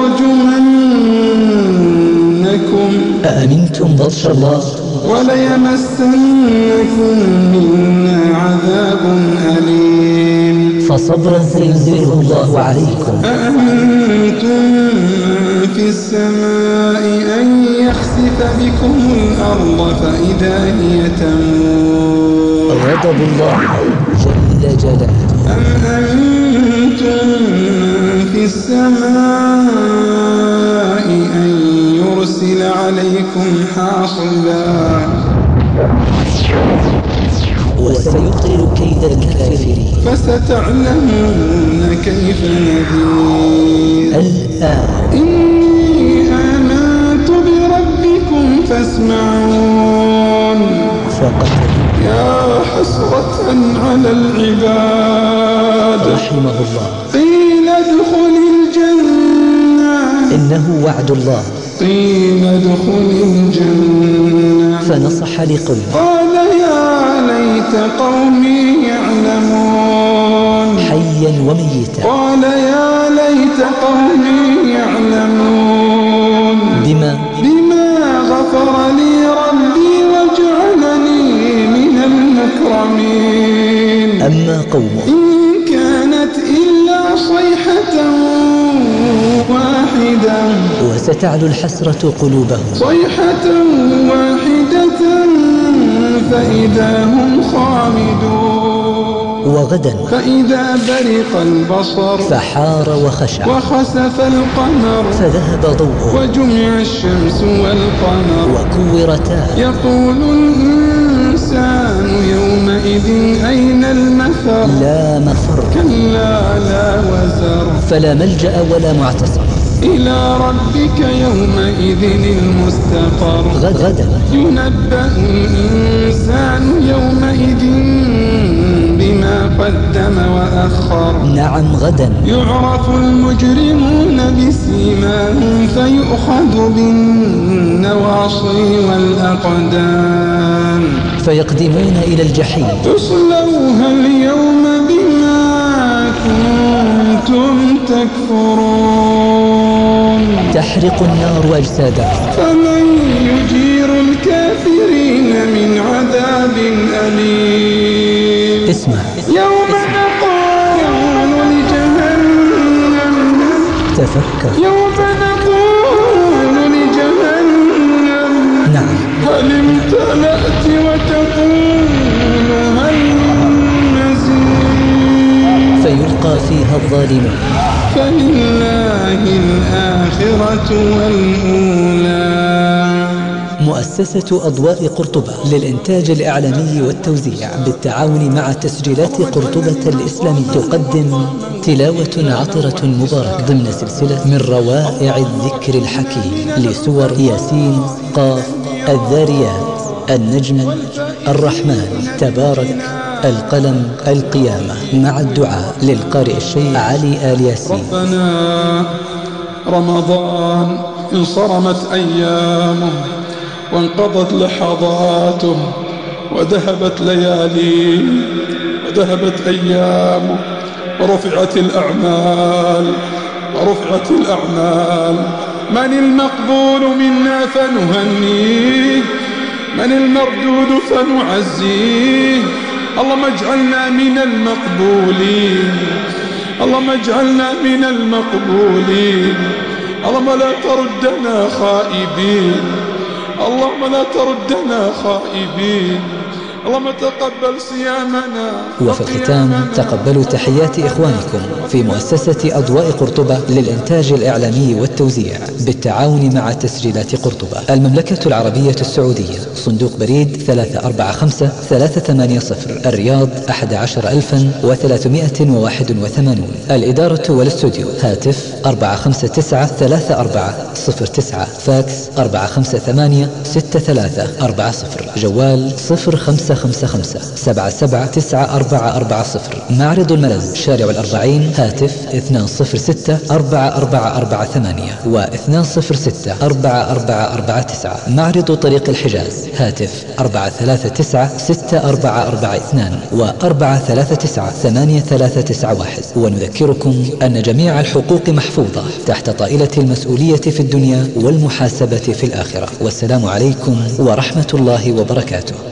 لنرجمنكم أأمنتم بطش الله وليمسنكم منا عذاب أليم. فصبرا سينزله الله عليكم. أأمنتم في السماء أن يخسف بكم الأرض فإذا هي تمور. غضب الله جل جلاله. أم أنتم في السماء أن يرسل عليكم حاصبا وسيبطل كيد الكافرين. فستعلمون كيف نذير. الآن إني آمنت بربكم فاسمعون. فقط يا حسرة على العباد رحمه الله. قيل ادخل الجنة إنه وعد الله. قيل ادخل الجنة فنصح لقومه. قال يا ليت قومي يعلمون. حيا وميتا. قال يا ليت قومي يعلمون. بما بما غفر لي ربي وجعلني من المكرمين. أما قومه إن كانت إلا صيحة واحدة وستعلو الحسرة قلوبهم. صيحة واحدة فإذا هم خامدون. وغدا فإذا برق البصر فحار وخشع وخسف القمر فذهب ضوءه وجمع الشمس والقمر وكورتا. يقول الإنسان يومئذ أين المفر. لا مفر. كلا لا وزر. فلا ملجأ ولا معتصم. إلى ربك يومئذ المستقر. غدا ينبأ الإنسان يومئذ بما ما قدم وأخر. نعم غدا. يعرف المجرمون بسيماهم فيؤخذ بالنواصي والأقدام. فيقدمون إلى الجحيم. تصلوها اليوم بما كنتم تكفرون. تحرق النار أجسادهم. فمن يجير الكافرين من عذاب أليم. اسمع. يوم نقول لجهنم. تفكر. يوم نقول لجهنم. نعم. هل امتلأت وتقول هل مزيد. فيلقى فيها الظالمون. فلله الآخرة والأولى. مؤسسة أضواء قرطبة للإنتاج الإعلامي والتوزيع بالتعاون مع تسجيلات قرطبة الإسلامية تقدم تلاوة عطرة مباركة ضمن سلسلة من روائع الذكر الحكيم لسور ياسين، قاف، الذاريات، النجم، الرحمن، تبارك، القلم، القيامة، مع الدعاء للقارئ الشيخ علي آل ياسين. ربنا رمضان انصرمت أيامه وانقضت لحظاته وذهبت لياليه وذهبت أيامه ورفعت الأعمال ورفعت الأعمال. من المقبول منا فنهنيه، من المردود فنعزيه. اللهم اجعلنا من المقبولين، اللهم اجعلنا من المقبولين. اللهم لا تردنا خائبين، اللهم لا تردنا خائبين. اللهم تقبل صيامنا. وفي الختام تقبلوا تحيات إخوانكم في مؤسسة أضواء قرطبة للإنتاج الإعلامي والتوزيع بالتعاون مع تسجيلات قرطبة، المملكة العربية السعودية، صندوق بريد ثلاثة أربعة خمسة ثلاثة ثمانية صفر، الرياض أحد عشر ألفا وثلاثمائة وواحد وثمانون. الإدارة والاستوديو، هاتف أربعة خمسة تسعة ثلاثة أربعة صفر تسعة، فاكس أربعة خمسة ثمانية ستة ثلاثة أربعة صفر، جوال صفر خمسة خمسة خمسة سبعة سبعة تسعة أربعة أربعة صفر. معرض الملز، شارع الأربعين، هاتف اثنان صفر ستة أربعة أربعة أربعة ثمانية واثنان صفر ستة أربعة أربعة أربعة تسعة. معرض طريق الحجاز، هاتف أربعة ثلاثة تسعة ستة أربعة أربعة اثنان وأربعة ثلاثة تسعة ثمانية ثلاثة تسعة واحد. ونذكركم أن جميع الحقوق محفوظة تحت طائلة المسؤولية في الدنيا والمحاسبة في الآخرة. والسلام عليكم ورحمة الله وبركاته.